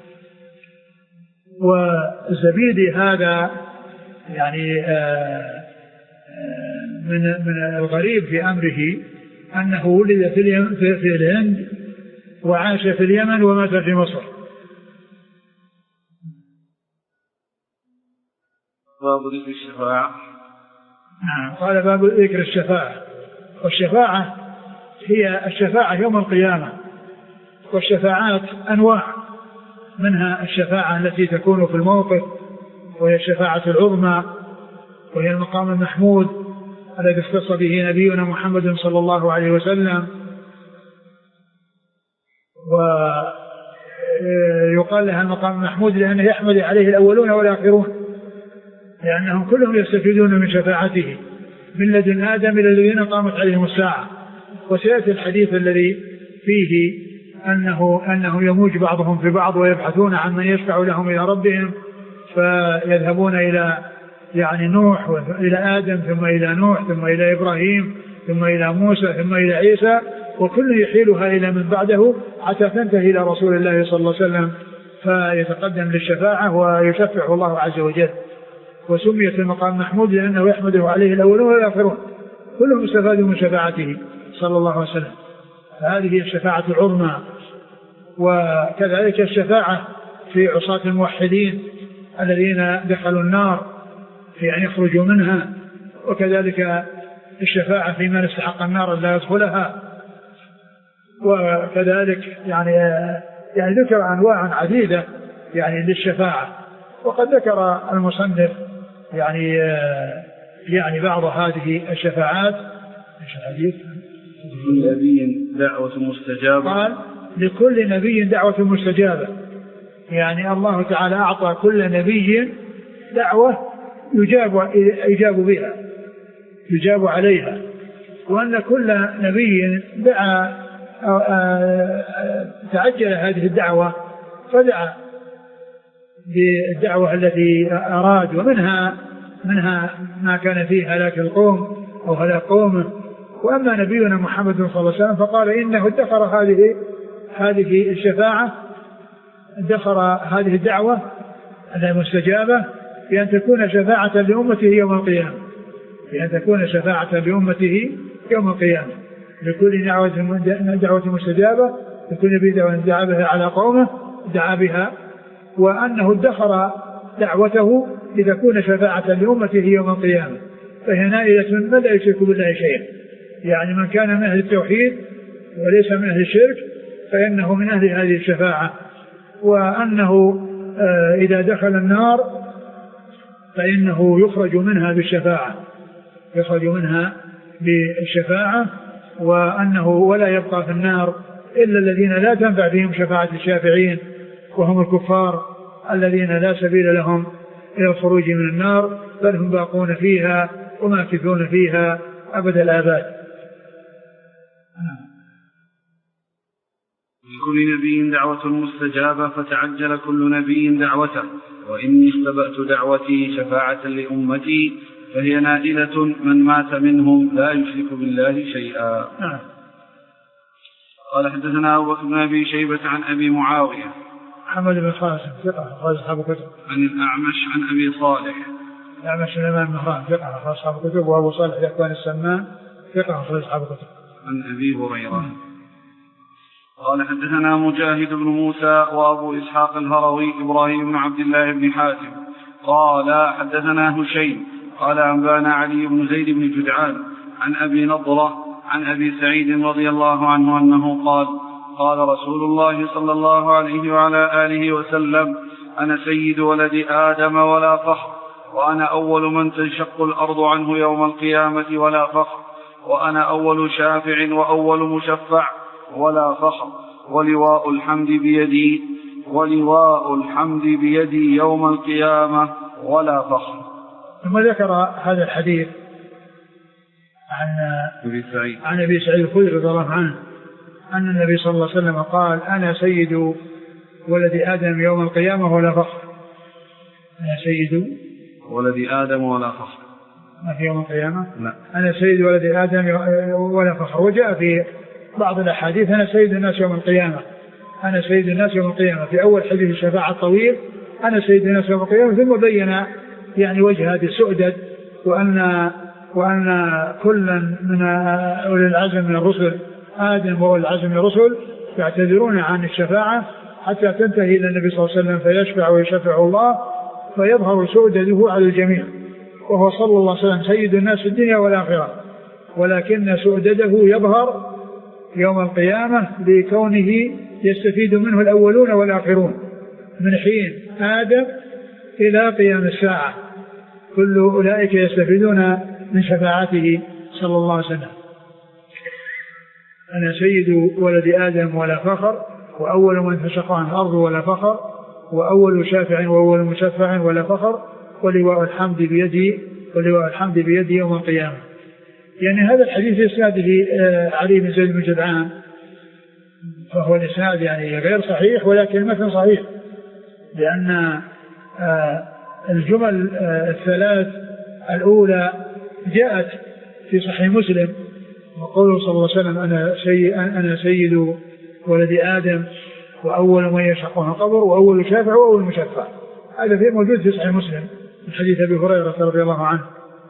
والزبيدي هذا يعني آآ آآ من من الغريب في أمره أنه ولد في في الهند وعاش في اليمن ومات في مصر. باب ذكر الشفاعة. نعم، قال باب ذكر الشفاعة. والشفاعة هي الشفاعة يوم القيامة، والشفاعات أنواع، منها الشفاعة التي تكون في الموقف وهي الشفاعة العظمى، وهي المقام المحمود الذي اختص به نبينا محمد صلى الله عليه وسلم. ويقال لها المقام المحمود لأنه يحمد عليه الأولون والآخرون، لأنهم كلهم يستفيدون من شفاعته من لدن آدم إلى الذين قامت عليهم الساعة. وسيأتي الحديث الذي فيه أنه, أنه يموج بعضهم في بعض ويبحثون عن من يشفع لهم إلى ربهم، فيذهبون إلى يعني نوح وإلى آدم ثم إلى نوح ثم إلى إبراهيم ثم إلى موسى ثم إلى عيسى، وكل يحيلها إلى من بعده حتى تنتهي إلى رسول الله صلى الله عليه وسلم فيتقدم للشفاعة ويشفعه الله عز وجل. وسميت المقام محمود لأنه يحمده عليه الأولون والآخرون، كلهم استفادوا من شفاعته صلى الله عليه وسلم. هذه الشفاعة العظمى. وكذلك الشفاعة في عصاة الموحدين الذين دخلوا النار في أن يخرجوا منها، وكذلك الشفاعة في من استحق النار لا يدخلها. وكذلك يعني يعني ذكر أنواع عديدة يعني للشفاعة. وقد ذكر المصنف يعني يعني بعض هذه الشفاعات. لكل نبي دعوة مستجابة. قال لكل نبي دعوة مستجابة، يعني الله تعالى أعطى كل نبي دعوة يجاب يجاب بها يجاب عليها، وأن كل نبي دعا تعجل هذه الدعوة فدعا بالدعوة التي أراد، ومنها منها ما كان فيه هلاك القوم أو هلاك قومه. وأما نبينا محمد صلى الله عليه وسلم فقال إنه ادخر هذه هذه الشفاعة، ادخر هذه الدعوة المستجابة بأن تكون شفاعة لأمته يوم القيامة، بأن تكون شفاعة لأمته يوم القيامة. لكل دعوة مستجابة، لكل نبي دعا بها على قومه دعا بها، وأنه ادخر دعوته لتكون شفاعة لأمته يوم القيامة، فهي نائلة من لا يشرك بالله شيئا. يعني من كان من أهل التوحيد وليس من أهل الشرك فإنه من أهل هذه الشفاعة. وأنه إذا دخل النار فإنه يخرج منها بالشفاعة يخرج منها بالشفاعة وأنه ولا يبقى في النار إلا الذين لا تنفع فيهم شفاعة الشافعين، وهم الكفار الذين لا سبيل لهم إلى الخروج من النار، بل هم باقون فيها وماكثون فيها أبد الآباد. لكل نبي دعوة مستجابة فتعجل كل نبي دعوته، وإني اختبأت دعوتي شفاعة لأمتي فهي نائلة من مات منهم لا يشرك بالله شيئا. قال حدثنا أبو بكر بن أبي شيبة عن أبي معاوية محمد بن خالد ثقة أخرج أصحاب الكتب. عن الأعمش عن أبي صالح الأعمش الإمام بن خالد ثقة أخرج أصحاب الكتب. وأبو صالح ذكوان السمان ثقة أخرج أصحاب الكتب. عن أبي هريرة. قال حدثنا مجاهد بن موسى وأبو إسحاق الهروي إبراهيم بن عبد الله بن حاتم قال حدثنا هشيم قال أنبانا علي بن زيد بن جدعان عن أبي نضرة عن أبي سعيد رضي الله عنه أنه قال قال رسول الله صلى الله عليه وعلى آله وسلم أنا سيد ولد آدم ولا فخر، وأنا أول من تنشق الأرض عنه يوم القيامة ولا فخر، وأنا أول شافع وأول مشفع ولا فخر، ولواء الحمد بيدي ولواء الحمد بيدي يوم القيامة ولا فخر. ثم ذكر هذا الحديث عن أبي سعيد عن أبي سعيد الخدري رضي الله عنه أن النبي صلى الله عليه وسلم قال: أنا سيد ولد آدم يوم القيامة ولا فخر. أنا سيد ولد آدم ولا فخر، ما في يوم القيامة؟ لا. أنا سيد ولد آدم ولا فخر. وجاء في بعض الأحاديث: أنا سيد الناس يوم القيامة، أنا سيد الناس يوم القيامة. في أول حديث الشفاعة الطويل: أنا سيد الناس يوم القيامة، ثم بين يعني وجه هذه السؤدد، وأن وأن كلا من أولي العزم من الرسل آدم وأولي العزم من الرسل يعتذرون عن الشفاعة حتى تنتهي إلى النبي صلى الله عليه وسلم فيشفع ويشفع الله، فيظهر سؤدده على الجميع، وهو صلى الله عليه وسلم سيد الناس في الدنيا والآخرة، ولكن سؤدده يظهر يوم القيامة لكونه يستفيد منه الأولون والآخرون من حين آدم إلى قيام الساعة، كل أولئك يستفيدون من شفاعته صلى الله عليه وسلم. أنا سيد ولد آدم ولا فخر، وأول من فشق عن الأرض ولا فخر، وأول شافع وأول مشفع ولا فخر، ولواء الحمد بيدي ولواء الحمد بيدي يوم القيامة. يعني هذا الحديث إسناده علي بن زيد بن جدعان، فهو الإسناد يعني غير صحيح، ولكن المتن صحيح، لأن الجمل الثلاث الأولى جاءت في صحيح مسلم، وقوله صلى الله عليه وسلم: أنا سيد, أنا سيد ولد آدم وأول من يشق عن القبر وأول شافع وأول مشفع. هذا في موجود في صحيح مسلم من حديث أبي هريرة رضي الله عنه.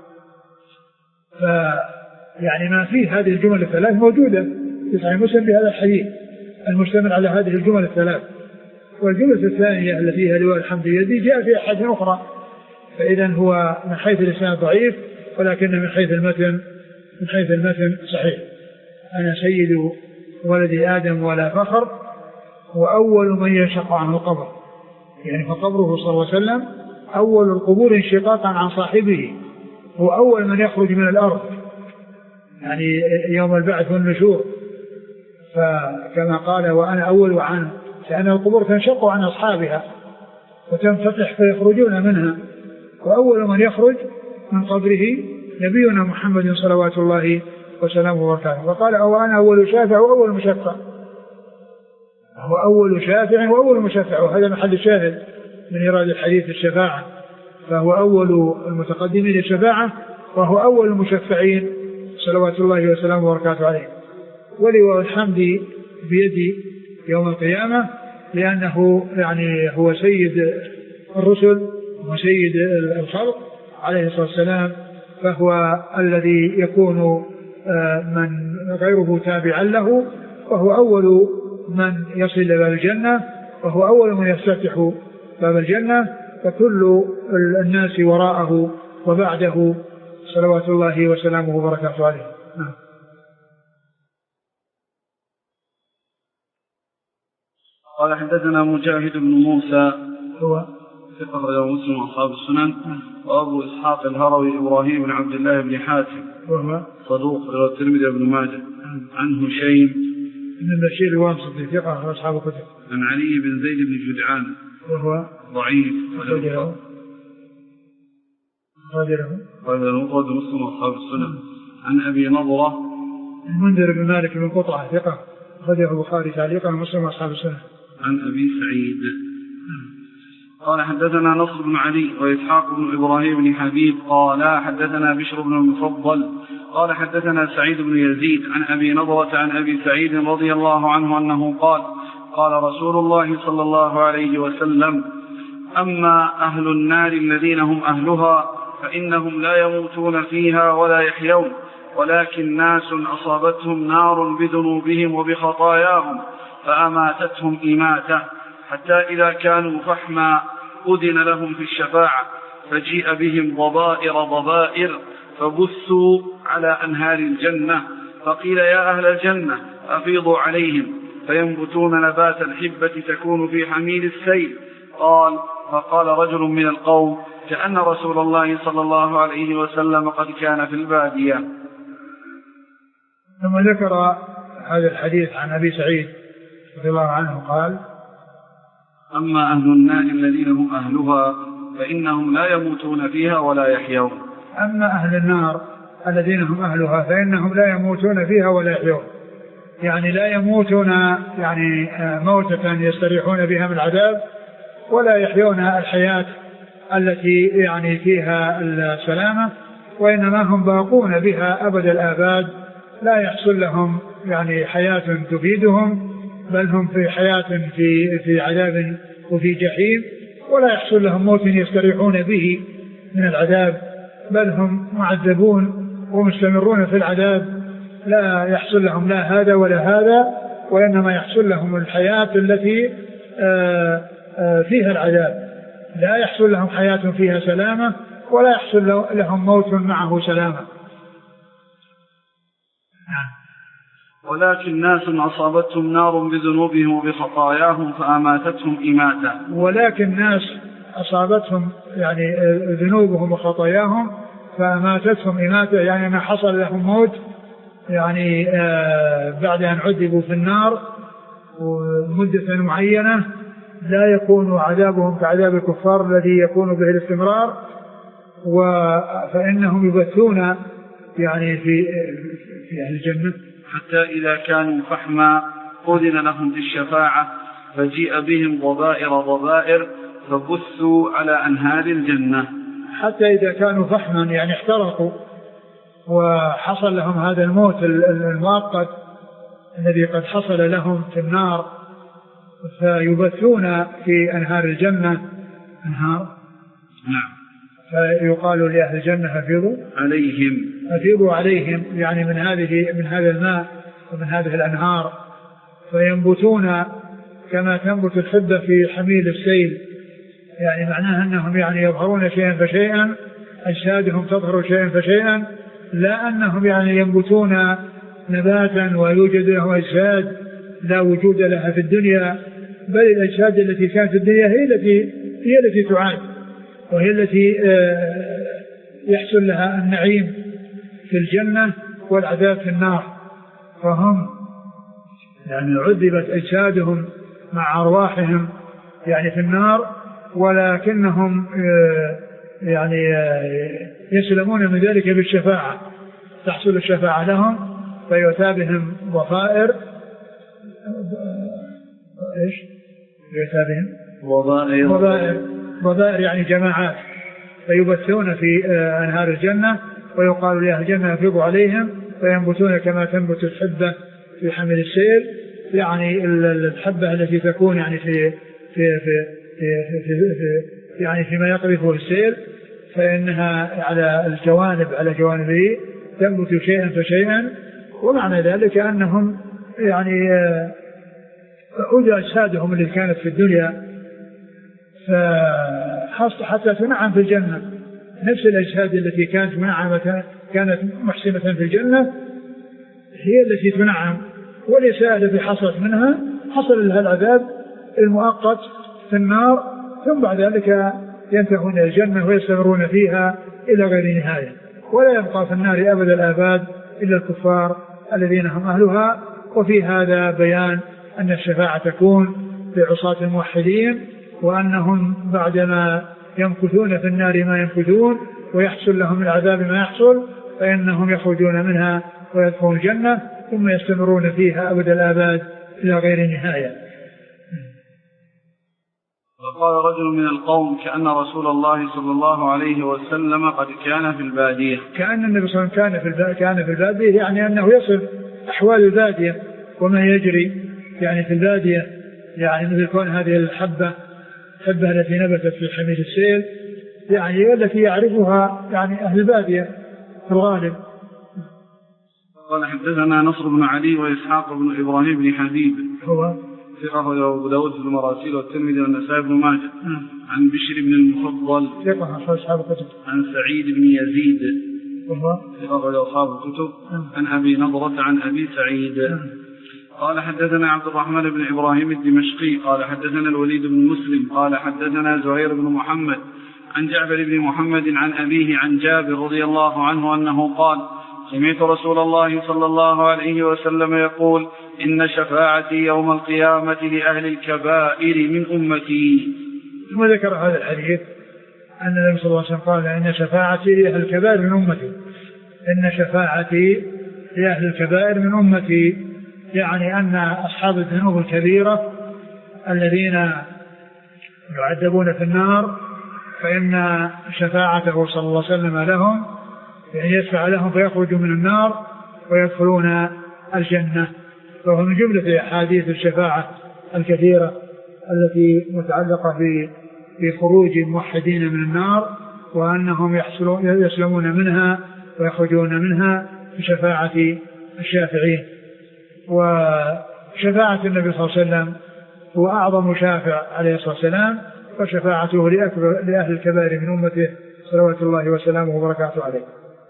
فيعني ما فيه هذه الجمل الثلاث موجودة في صحيح مسلم بهذا الحديث المشتمل على هذه الجمل الثلاث. والجملة الثانية التي هي لواء الحمد بيدي جاء في أحاديث أخرى، فإذا هو من حيث الإسناد ضعيف، ولكن من حيث المتن من حيث المتن صحيح. أنا سيد ولد آدم ولا فخر، وأول من ينشق عنه القبر، يعني فقبره صلى الله عليه وسلم أول القبور انشقاقا عن صاحبه، هو أول من يخرج من الأرض يعني يوم البعث والنشور. فكما قال: وأنا أول عن، لأن القبور تنشق عن أصحابها وتنفتح فيخرجون منها، وأول من يخرج من قبره نبينا محمد صلوات الله وسلامه وبركاته. وقال: أو أنا أول شافع وأول مشفع، هو أول شافع وأول مشفع، وهذا محل الشاهد من إيراد الحديث الشفاعة، فهو أول المتقدمين للشفاعة، وهو أول المشفعين صلوات الله وسلامه وبركاته عليه. ولواء الحمد بيدي يوم القيامة، لأنه يعني هو سيد الرسل وسيد الخلق عليه الصلاة والسلام، فهو الذي يكون من غيره تابعا له، وهو أول من يصل إلى باب الجنة، وهو أول من يفتتح باب الجنة، فكل الناس وراءه وبعده صلوات الله وسلامه وبركاته عليه. نعم. قال: حدثنا مجاهد بن موسى هو أخرجه مسلم وأصحاب السنن، وأبو إسحاق الهروي إبراهيم بن عبد الله بن حاتم وهو صدوق رواه الترمذي وابن ماجه. عن هشيم بن بشير الواسطي ثقة أصحاب الكتب. عن علي بن زيد بن جدعان وهو ضعيف رجله رجله قال المفرد مسلم وأصحاب السنن. عن أبي نضرة المنذر بن مالك بن قطعة ثقة أخرجه البخاري تعليقا ومسلم وأصحاب السنن. عن أبي سعيد قال: حدثنا نصر بن علي وإسحاق بن إبراهيم بن حبيب قال: حدثنا بشر بن المفضل قال: حدثنا سعيد بن يزيد عن أبي نضرة عن أبي سعيد رضي الله عنه أنه قال: قال رسول الله صلى الله عليه وسلم: أما أهل النار الذين هم أهلها فإنهم لا يموتون فيها ولا يحيون، ولكن ناس أصابتهم نار بذنوبهم وبخطاياهم فأماتتهم إماتة، حتى إذا كانوا فحما أذن لهم في الشفاعة، فجيء بهم ضبائر ضبائر فبثوا على أنهار الجنة، فقيل: يا أهل الجنة أفيضوا عليهم، فينبتون نبات الحبة تكون في حميل السيل. قال: فقال رجل من القوم: كأن رسول الله صلى الله عليه وسلم قد كان في البادية. ثم ذكر هذا الحديث عن أبي سعيد رضي الله عنه قال: أما أهل النار الذين هم أهلها فإنهم لا يموتون فيها ولا يحيون. أما أهل النار الذين هم أهلها فإنهم لا يموتون فيها ولا يحيون، يعني لا يموتون يعني موتة يستريحون بها من العذاب، ولا يحيون الحياة التي يعني فيها السلامة، وإنما هم باقون بها أبد الآباد، لا يحصل لهم يعني حياة تفيدهم، بل هم في حياة في في عذاب وفي جحيم، ولا يحصل لهم موت يستريحون به من العذاب، بل هم معذبون ومستمرون في العذاب، لا يحصل لهم لا هذا ولا هذا، وإنما يحصل لهم الحياة التي فيها العذاب، لا يحصل لهم حياة فيها سلامة، ولا يحصل لهم موت معه سلامة. ولكن ناس أصابتهم نار بذنوبهم وبخطاياهم فأماتتهم إماتة. ولكن ناس أصابتهم يعني ذنوبهم وخطاياهم فأماتتهم إماتة، يعني ما حصل لهم موت يعني آه بعد أن عذبوا في النار ومدة معينة، لا يكون عذابهم كعذاب الكفار الذي يكون به الاستمرار، فإنهم يبثون يعني في في أهل الجنة حتى إذا كانوا فحما أذن لهم بالشفاعة فجيء بهم ضبائر ضبائر فبثوا على أنهار الجنة. حتى إذا كانوا فحما يعني احترقوا وحصل لهم هذا الموت المؤقت الذي قد حصل لهم في النار، فيبثون في أنهار الجنة أنهار نعم فيقال لأهل الجنة أفيضوا عليهم أفيضوا عليهم يعني من هذه من هذا الماء ومن هذه الأنهار، فينبتون كما تنبت الحبة في حميل السيل، يعني معناها أنهم يعني يظهرون شيئا فشيئا، أجسادهم تظهر شيئا فشيئا، لا أنهم يعني ينبتون نباتا ويوجد له أجساد لا وجود لها في الدنيا، بل الأجساد التي كانت في الدنيا هي التي هي التي تعاد، وهي التي يحصل لها النعيم في الجنة والعذاب في النار. فهم يعني عذبت أجسادهم مع أرواحهم يعني في النار، ولكنهم يعني يسلمون من ذلك بالشفاعة، تحصل الشفاعة لهم فيؤتى بهم ضفائر ايش يؤتى بهم ضفائر ضفائر يعني جماعات، فيبثون في أنهار الجنة، ويقال لأهل الجنة أفيضوا عليهم فينبتون كما تنبت الحبة في حمل السيل، يعني الحبة التي تكون يعني في في في في, في, في يعني فيما يقذفه السيل، فإنها على الجوانب على جوانبه تنبت شيئا فشيئا، ومعنى ذلك أنهم يعني أعود أجسادهم اللي كانت في الدنيا حتى تنعم في الجنة، نفس الأجساد التي كانت منعمة كانت محسنة في الجنة هي التي تنعم، والإساءة التي حصلت منها حصل لها العذاب المؤقت في النار، ثم بعد ذلك ينتهون إلى الجنة ويستمرون فيها إلى غير نهاية، ولا يبقى في النار أبد الآباد إلا الكفار الذين هم أهلها. وفي هذا بيان أن الشفاعة تكون لعصاة الموحدين، وأنهم بعدما يمكثون في النار ما يمكثون ويحصل لهم العذاب ما يحصل، فإنهم يخرجون منها ويدخلون الجنة ثم يستمرون فيها أبد الآباد إلى غير نهاية. وقال رجل من القوم كأن رسول الله صلى الله عليه وسلم قد كان في البادية. كأن النبي صلى الله عليه وسلم كان في البادية، يعني أنه يصف أحوال البادية وما يجري يعني في البادية، يعني مثل كون هذه الحبة الحبة التي نبتت في حميل السيل يعني التي يعرفها يعني أهل البادية في الغالب. قال حدثنا نصر بن علي وإسحاق بن إبراهيم بن حبيب هو ثقة أبو داود في المراسيل والترمذي والنسائي بن ماجه عن بشر بن المفضل ثقة أصحاب الكتب عن سعيد بن يزيد وهو ثقة أصحاب الكتب عن أبي نضرة عن أبي سعيد قال حدثنا عبد الرحمن بن إبراهيم الدمشقي قال حدثنا الوليد بن مسلم قال حدثنا زهير بن محمد عن جعفر بن محمد عن أبيه عن جابر رضي الله عنه أنه قال سمعت رسول الله صلى الله عليه وسلم يقول إن شفاعتي يوم القيامة لأهل الكبائر من أمتي. ثم ذكر هذا الحديث أن النبي صلى الله عليه وسلم قال إن شفاعتي لأهل الكبائر من أمتي إن شفاعتي لأهل الكبائر من أمتي، يعني أن أصحاب الذنوب الكبيرة الذين يعذبون في النار فإن شفاعته صلى الله عليه وسلم لهم يعني يشفع لهم فيخرجوا من النار ويدخلون الجنة. فهو من جملة أحاديث الشفاعة الكثيرة التي متعلقة بخروج الموحدين من النار وأنهم يسلمون منها ويخرجون منها بشفاعة الشافعين. وشفاعة النبي صلى الله عليه وسلم هو أعظم شافع عليه الصلاة والسلام، وشفاعته لأهل الكبائر من أمته صلوات الله وسلامه وبركاته عليه.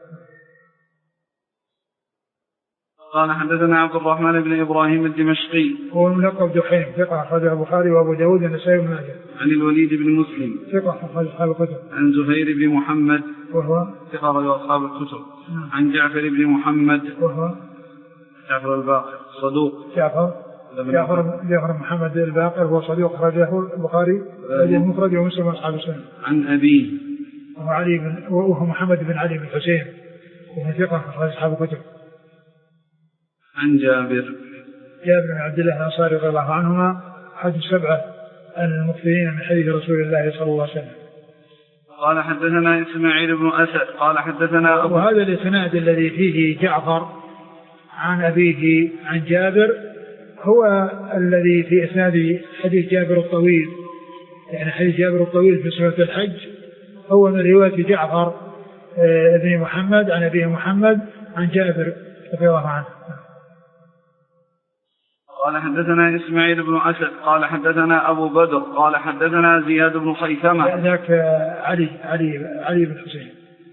قال حدثنا عبد الرحمن بن إبراهيم الدمشقي هو الملقب دحيم ثقة أخرجه البخاري وأبو داود والنسائي وابن ماجه. عن الوليد بن مسلم ثقة أخرج أصحاب الكتب. عن زهير بن محمد وهو ثقة أخرج أصحاب الكتب. عن جعفر بن محمد وهو جعفر الباقر صدوق جعفر جعفر جعفر محمد الباقر هو صدوق أخرجه البخاري المفرد ومسلم وأصحاب السنن. عن أبيه وهو علي بن وهو محمد بن علي بن حسين وهو ثقة أخرج أصحاب الكتب. عن جابر جابر بن عبد الله الأنصاري رضي الله عنهما أحد السبعة المكثرين من حديث رسول الله صلى الله عليه وسلم. قال حدثنا إسماعيل بن أسد قال حدثنا أبو وهذا الإسناد الذي فيه جعفر عن أبيه عن جابر هو الذي في إسناد حديث جابر الطويل، يعني حديث جابر الطويل في سورة الحج هو من رواية جعفر ابن محمد عن أبيه محمد عن جابر رضي الله عنه. قال حدثنا إسماعيل بن أسد قال حدثنا أبو بدر قال حدثنا زياد بن خيثمة ذاك علي علي علي بن حسين.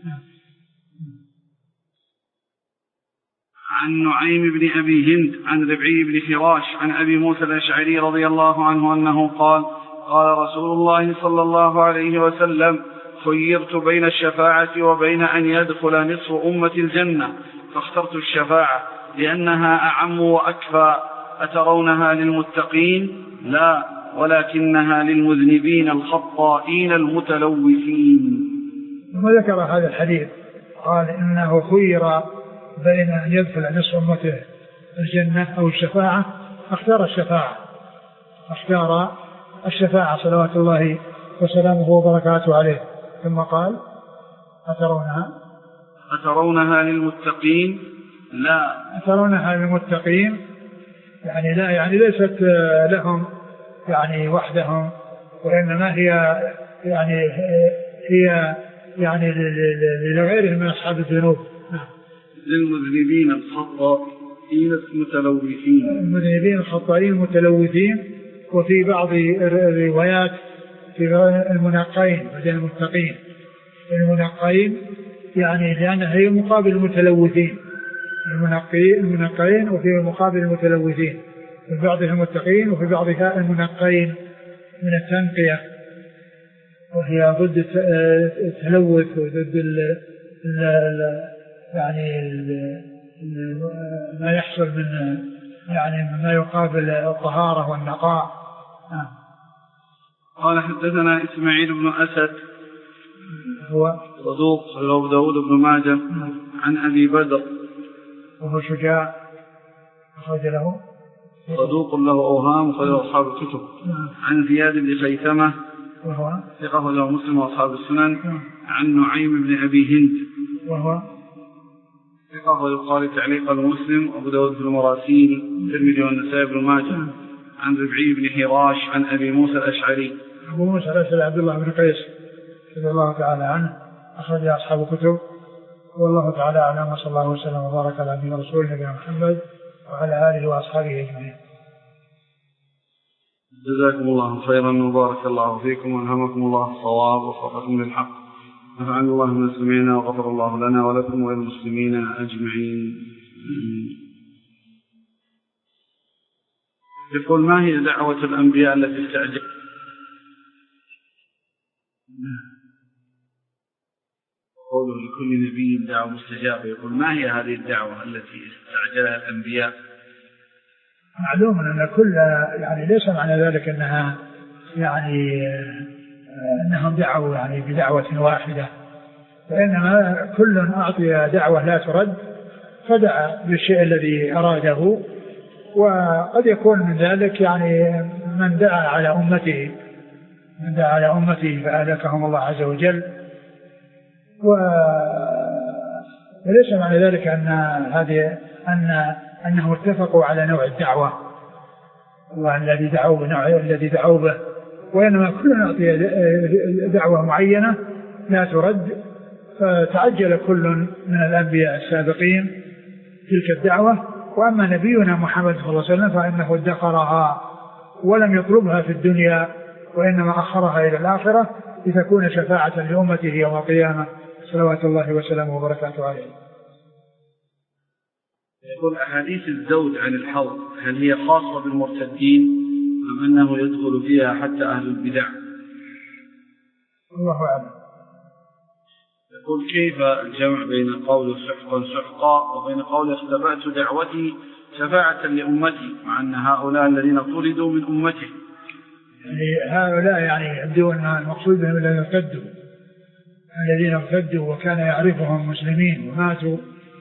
عن نعيم بن أبي هند عن ربعي بن فراش عن أبي موسى الأشعري رضي الله عنه أنه قال قال رسول الله صلى الله عليه وسلم خيرت بين الشفاعة وبين أن يدخل نصف أمة الجنة فاخترت الشفاعة لأنها أعم وأكفى أترونها للمتقين؟ لا ولكنها للمذنبين الخطائين المتلوثين. وذكر هذا الحديث قال إنه خير بين أن يدخل نصف أمته الجنة أو الشفاعة اختار الشفاعة اختار الشفاعة صلوات الله وسلامه وبركاته عليه. ثم قال أترونها أترونها للمتقين؟ لا أترونها للمتقين يعني لا يعني ليست لهم يعني وحدهم وإنما هي يعني هي يعني لغيرهم من أصحاب الذنوب. للمذنبين الخطائين المتلوثين المذنبين الخطائين المتلوثين. وفي بعض الروايات في المنقين بدل المتقين المنقين يعني لأنها هي مقابل المتلوثين المنقين وفي مقابل المتلوثين في بعضها المتقين وفي بعضها المنقين من التنقية وهي ضد التلوث وضد ال ال يعني ال ما يحصل من يعني ما يقابل الطهارة والنقاء. قال حدثنا إسماعيل بن أسد هو صدوق أبو داود بن ماجه عن أبي بدر وهو شجاع أخرج له صدوق له أوهام خرج أصحاب الكتب. عن زياد بن خيثمة وهو ثقة له مسلم وأصحاب السنن. عن نعيم بن أبي هند وهو ثقة البخاري تعليقا مسلم وأبو داود في المراسيل الترمذي والنسائي بن ماجه. عن ربعي بن حراش عن أبي موسى الأشعري أبو موسى الأشعري عبد الله بن قيس رضي الله تعالى عنه أخرج أصحاب الكتب. والله تعالى أعلم وصلى الله وسلم وبارك على نبينا ورسوله نبينا محمد وعلى آله وأصحابه أجمعين. جزاكم الله خيرا وبارك الله فيكم والهمكم الله الصواب ووفقكم للحق. نفعنا الله من سمعنا وغفر الله لنا ولكم وللمسلمين أجمعين. يقول ما هي دعوة الأنبياء التي استعجل؟ لكل نبي دعوة مستجابة، يقول ما هي هذه الدعوة التي استعجلها الأنبياء؟ معلوم أن كل يعني ليس معنى ذلك أنها يعني أنهم دعوا يعني بدعوة واحدة، وإنما كل أعطي دعوة لا ترد فدعا بالشيء الذي أراده. وقد يكون من ذلك يعني من دعا على أمته من دعا على أمته فأهلكهم الله عز وجل. وليس معنى ذلك أن هذه أن أنهم اتفقوا على نوع الدعوة والذي دعوا بنوع الذي دعوا به، وإنما كل أعطي دعوة معينة لا ترد، فتعجل كل من الأنبياء السابقين تلك الدعوة. وأما نبينا محمد صلى الله عليه وسلم فإنه ادخرها ولم يطلبها في الدنيا، وإنما أخرها إلى الآخرة لتكون شفاعة لأمته يوم القيامة صلوات الله وسلامه وبركاته عليه. يقول أحاديث الزوج عن الحوض هل هي خاصة بالمرتدين أم أنه يدخل فيها حتى أهل البدع؟ الله أعلم. يقول كيف الجمع بين قول سحقا سحقا وبين قول اختبأت دعوتي شفاعة لأمتي مع أن هؤلاء الذين طردوا من أمته؟ يعني هؤلاء يعني يبدو أن المقصود بهم الذين ارتدوا الذين ارتدوا وكان يعرفهم مسلمين وماتوا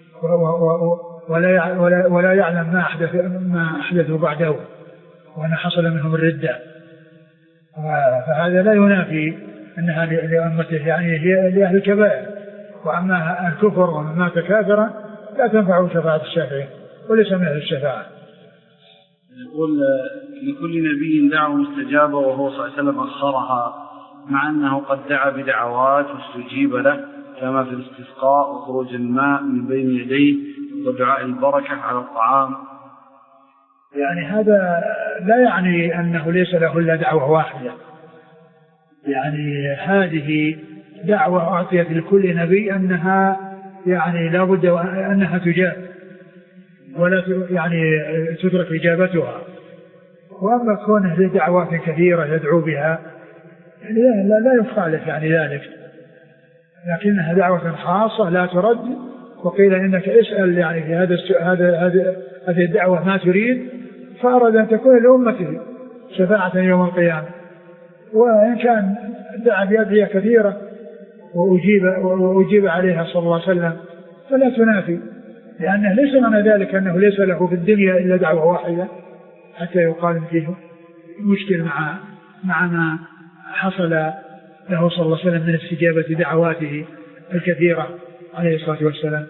ولا ولا ولا يعلم ما أحدث ما أحدثوا بعده وأن حصل منهم الردة، فهذا لا ينافي أنها لأمته يعني هي لأهل الكبائر. وأما الكفر ومن مات كافرا لا تنفعه شفاعة الشافعين وليس من أهل الشفاعة. يقول لكل نبي دعوة مستجابة وهو صلى الله عليه وسلم أخرها مع أنه قد دعا بدعوات واستجيب له كما في الاستسقاء وخروج الماء من بين يديه ودعاء البركة على الطعام. يعني هذا لا يعني أنه ليس له إلا دعوة واحدة، يعني هذه دعوة أعطيت لكل نبي أنها يعني لا بد أنها تجاب ولا يعني تدرك إجابتها. وأما كونه لدعوات كثيرة يدعو بها لا, لا, لا يخالف يعني ذلك، لكنها دعوة خاصة لا ترد. وقيل إنك اسأل يعني في هذا هذا هذه الدعوة ما تريد، فأراد أن تكون لأمته شفاعة يوم القيامة. وإن كان دعا بأدعية كثيرة وأجيب, وأجيب عليها صلى الله عليه وسلم فلا تنافي، لأنه ليس معنى ذلك أنه ليس له في الدنيا إلا دعوة واحدة حتى يقال فيه مشكل مع مع ما حصل له صلى الله عليه وسلم من استجابة دعواته الكثيرة عليه الصلاة والسلام.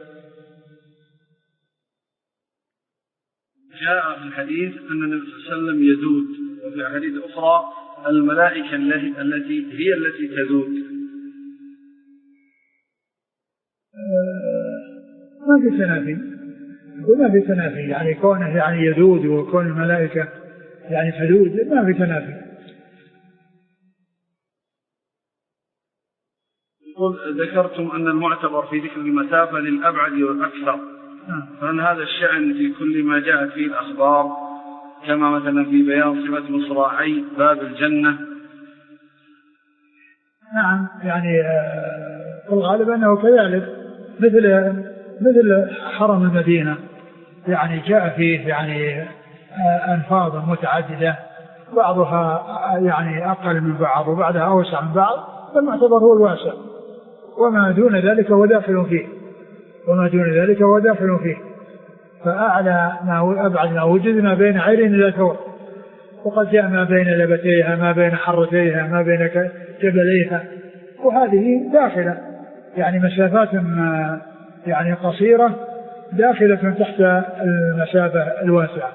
جاء في الحديث أن النبي صلى الله عليه وسلم يذود، وفي حديث أخرى الملائكة التي هي التي تذود. ما في تنافي وما في تنافي يعني كونه يعني يذود وكون الملائكة يعني تذود ما في تنافي. ذكرتم أن المعتبر في ذكر المسافة للأبعد والأكثر، فهل هذا الشأن في كل ما جاءت فيه الأخبار كما مثلا في بيان صفة مصراعي باب الجنة؟ نعم يعني الغالب أنه كذلك، مثل مثل حرم المدينة يعني جاء فيه يعني ألفاظ متعددة بعضها يعني أقل من بعض وبعدها أوسع من بعض، فالمعتبر هو الواسع، وما دون ذلك هو داخل فيه وما دون ذلك هو داخل فيه. فأعلى ما أبعد ما وجد ما بين عين إلى ثور، وقد جاء ما بين لبتيها ما بين حرتيها ما بين جبليها، وهذه داخلة يعني مسافات يعني قصيرة داخلة تحت المسافة الواسعة.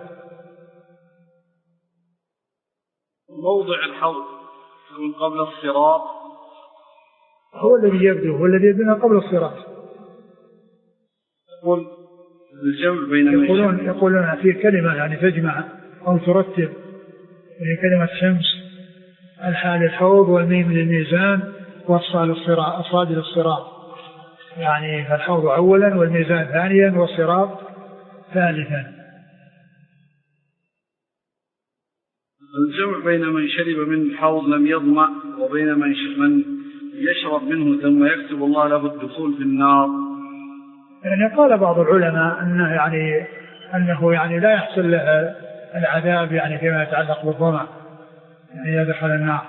موضع الحوض من قبل الصراط هو الذي يبدو هو الذي يبدو قبل الصراط. يقول الجمع بين يقولون يقولون في كلمة يعني تجمع أو ترتب، وهي كلمة شمس الحال الحوض والميم للميزان والصاد الصراط الصاد للصراط، يعني فالحوض أولا والميزان ثانيا والصراط ثالثا. الجمع بين من شرب من الحوض لم يظمأ وبين من من يشرب منه ثم يكتب الله له الدخول في النار؟ يعني قال بعض العلماء أنه يعني أنه يعني لا يحصل له العذاب يعني فيما يتعلق بالظمأ يعني إذا دخل النار.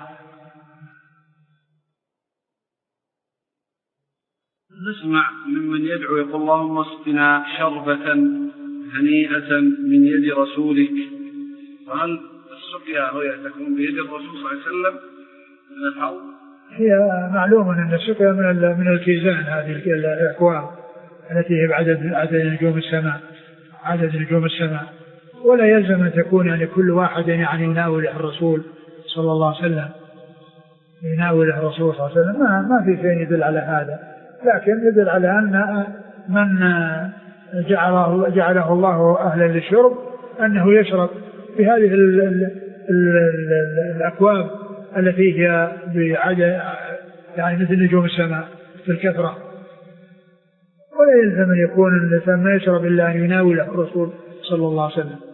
نسمع ممن يدعو يقول اللهم اسقنا شربة هنيئة من يد رسولك، فهل السقيا هي تكون بيد الرسول صلى الله عليه وسلم من الحوض؟ هي معلوم أن السقيا من من الكيزان، هذه الأكواب التي هي بعدد عدد نجوم السماء عدد نجوم السماء، ولا يلزم أن تكون يعني كل واحد يعني يناوله الرسول صلى الله عليه وسلم يناوله الرسول صلى الله عليه وسلم، ما, ما في شيء يدل على هذا، لكن يدل على أن من جعله, جعله الله أهلا للشرب أنه يشرب بهذه ال ال ال ال الأكواب التي هي بعدد يعني مثل نجوم السماء في الكثرة، ولا يلزم أن يكون الإنسان ما يشرب إلا أن يناوله الرسول صلى الله عليه وسلم.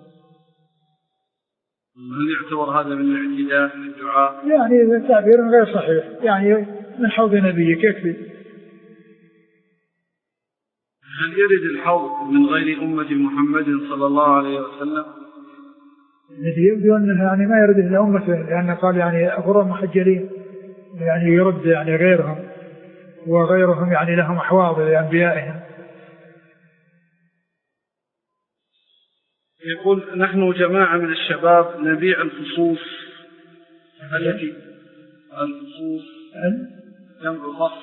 هل يعتبر هذا من الاعتداء في الدعاء؟ يعني تعبير غير صحيح، يعني من حوض نبيك يكفي. هل يرد الحوض من غير أمة محمد صلى الله عليه وسلم؟ الذي يبدو أنه يعني ما يرد إلا أمته، لأنه قال يعني غير محجلين، يعني يرد يعني غيرهم، وغيرهم يعني لهم أحواض لأنبيائهم. يقول نحن جماعة من الشباب نبيع الفصوص التي الفصوص جمع فص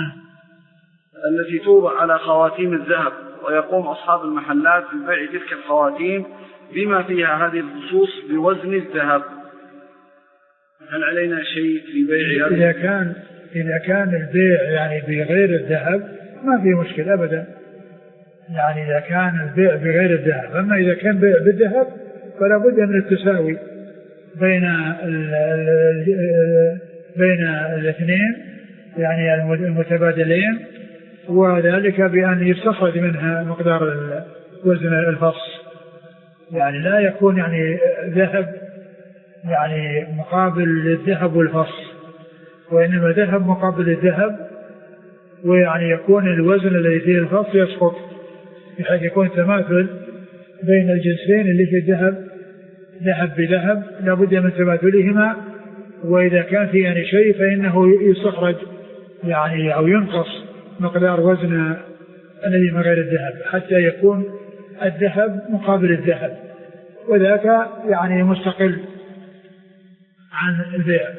التي توضع على خواتيم الذهب، ويقوم أصحاب المحلات ببيع تلك الخواتيم بما فيها هذه الفصوص بوزن الذهب، هل علينا شيء في بيع؟ إذا كان إذا كان البيع يعني بغير الذهب ما في مشكلة أبدا، يعني إذا كان البيع بغير الذهب. أما إذا كان بيع بالذهب فلا بد من التساوي بين ال ال بين الاثنين يعني المتبادلين، وذلك بأن يستخرج منها مقدار وزن الفص، يعني لا يكون يعني ذهب يعني مقابل الذهب والفص، وإنما ذهب مقابل الذهب، ويعني يكون الوزن الذي فيه الفص يسقط بحيث يكون تماثل بين الجنسين اللي في الذهب ذهب بذهب لا بد من تماثلهما، وإذا كان في يعني شيء فإنه يستخرج يعني أو ينقص مقدار وزن الذي من غير الذهب حتى يكون الذهب مقابل الذهب، وذاك يعني مستقل عن البيع.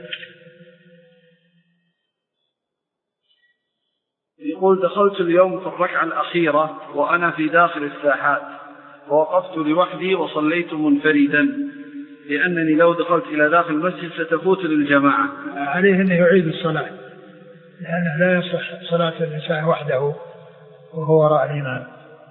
يقول دخلت اليوم في الركعة الأخيرة وأنا في داخل الساحات، ووقفت لوحدي وصليت منفردا، لأنني لو دخلت إلى داخل المسجد ستفوت للجماعة. عليه أنه يعيد الصلاة، لأنه لا يصح صلاة الإنسان وحده وهو وراء الإمام.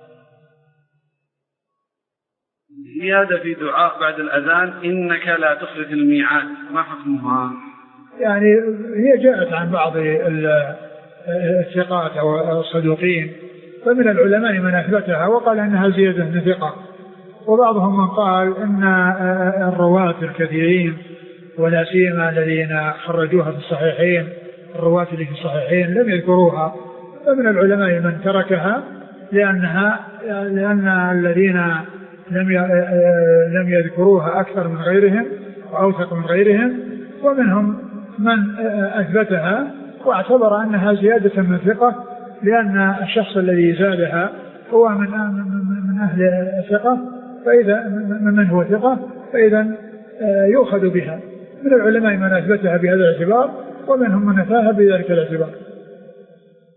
زيادة في دعاء بعد الأذان إنك لا تخلف الميعاد، ما حكمها؟ يعني هي جاءت عن بعض الثقات أو الصدوقين، فمن العلماء من أثبتها وقال أنها زيادة من ثقة، وبعضهم من قال أن الرواة الكثيرين ولا سيما الذين خرجوها في الصحيحين الرواة اللي في الصحيحين لم يذكروها، فمن العلماء من تركها لأنها لأن الذين لم لم يذكروها أكثر من غيرهم وأوثق من غيرهم، ومنهم من أثبتها واعتبر أنها زيادة من ثقة، لأن الشخص الذي زادها هو من من أهل الثقة، فإذا من هو ثقة فإذا يؤخذ بها. من العلماء من أثبتها بهذا الاعتبار، ومنهم من نفاها بذلك الاعتبار.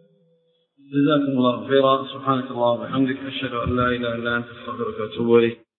جزاكم الله خيرا. سبحانك اللهم وبحمدك، أشهد أن لا إله إلا أنت، أستغفرك وأتوب إليك.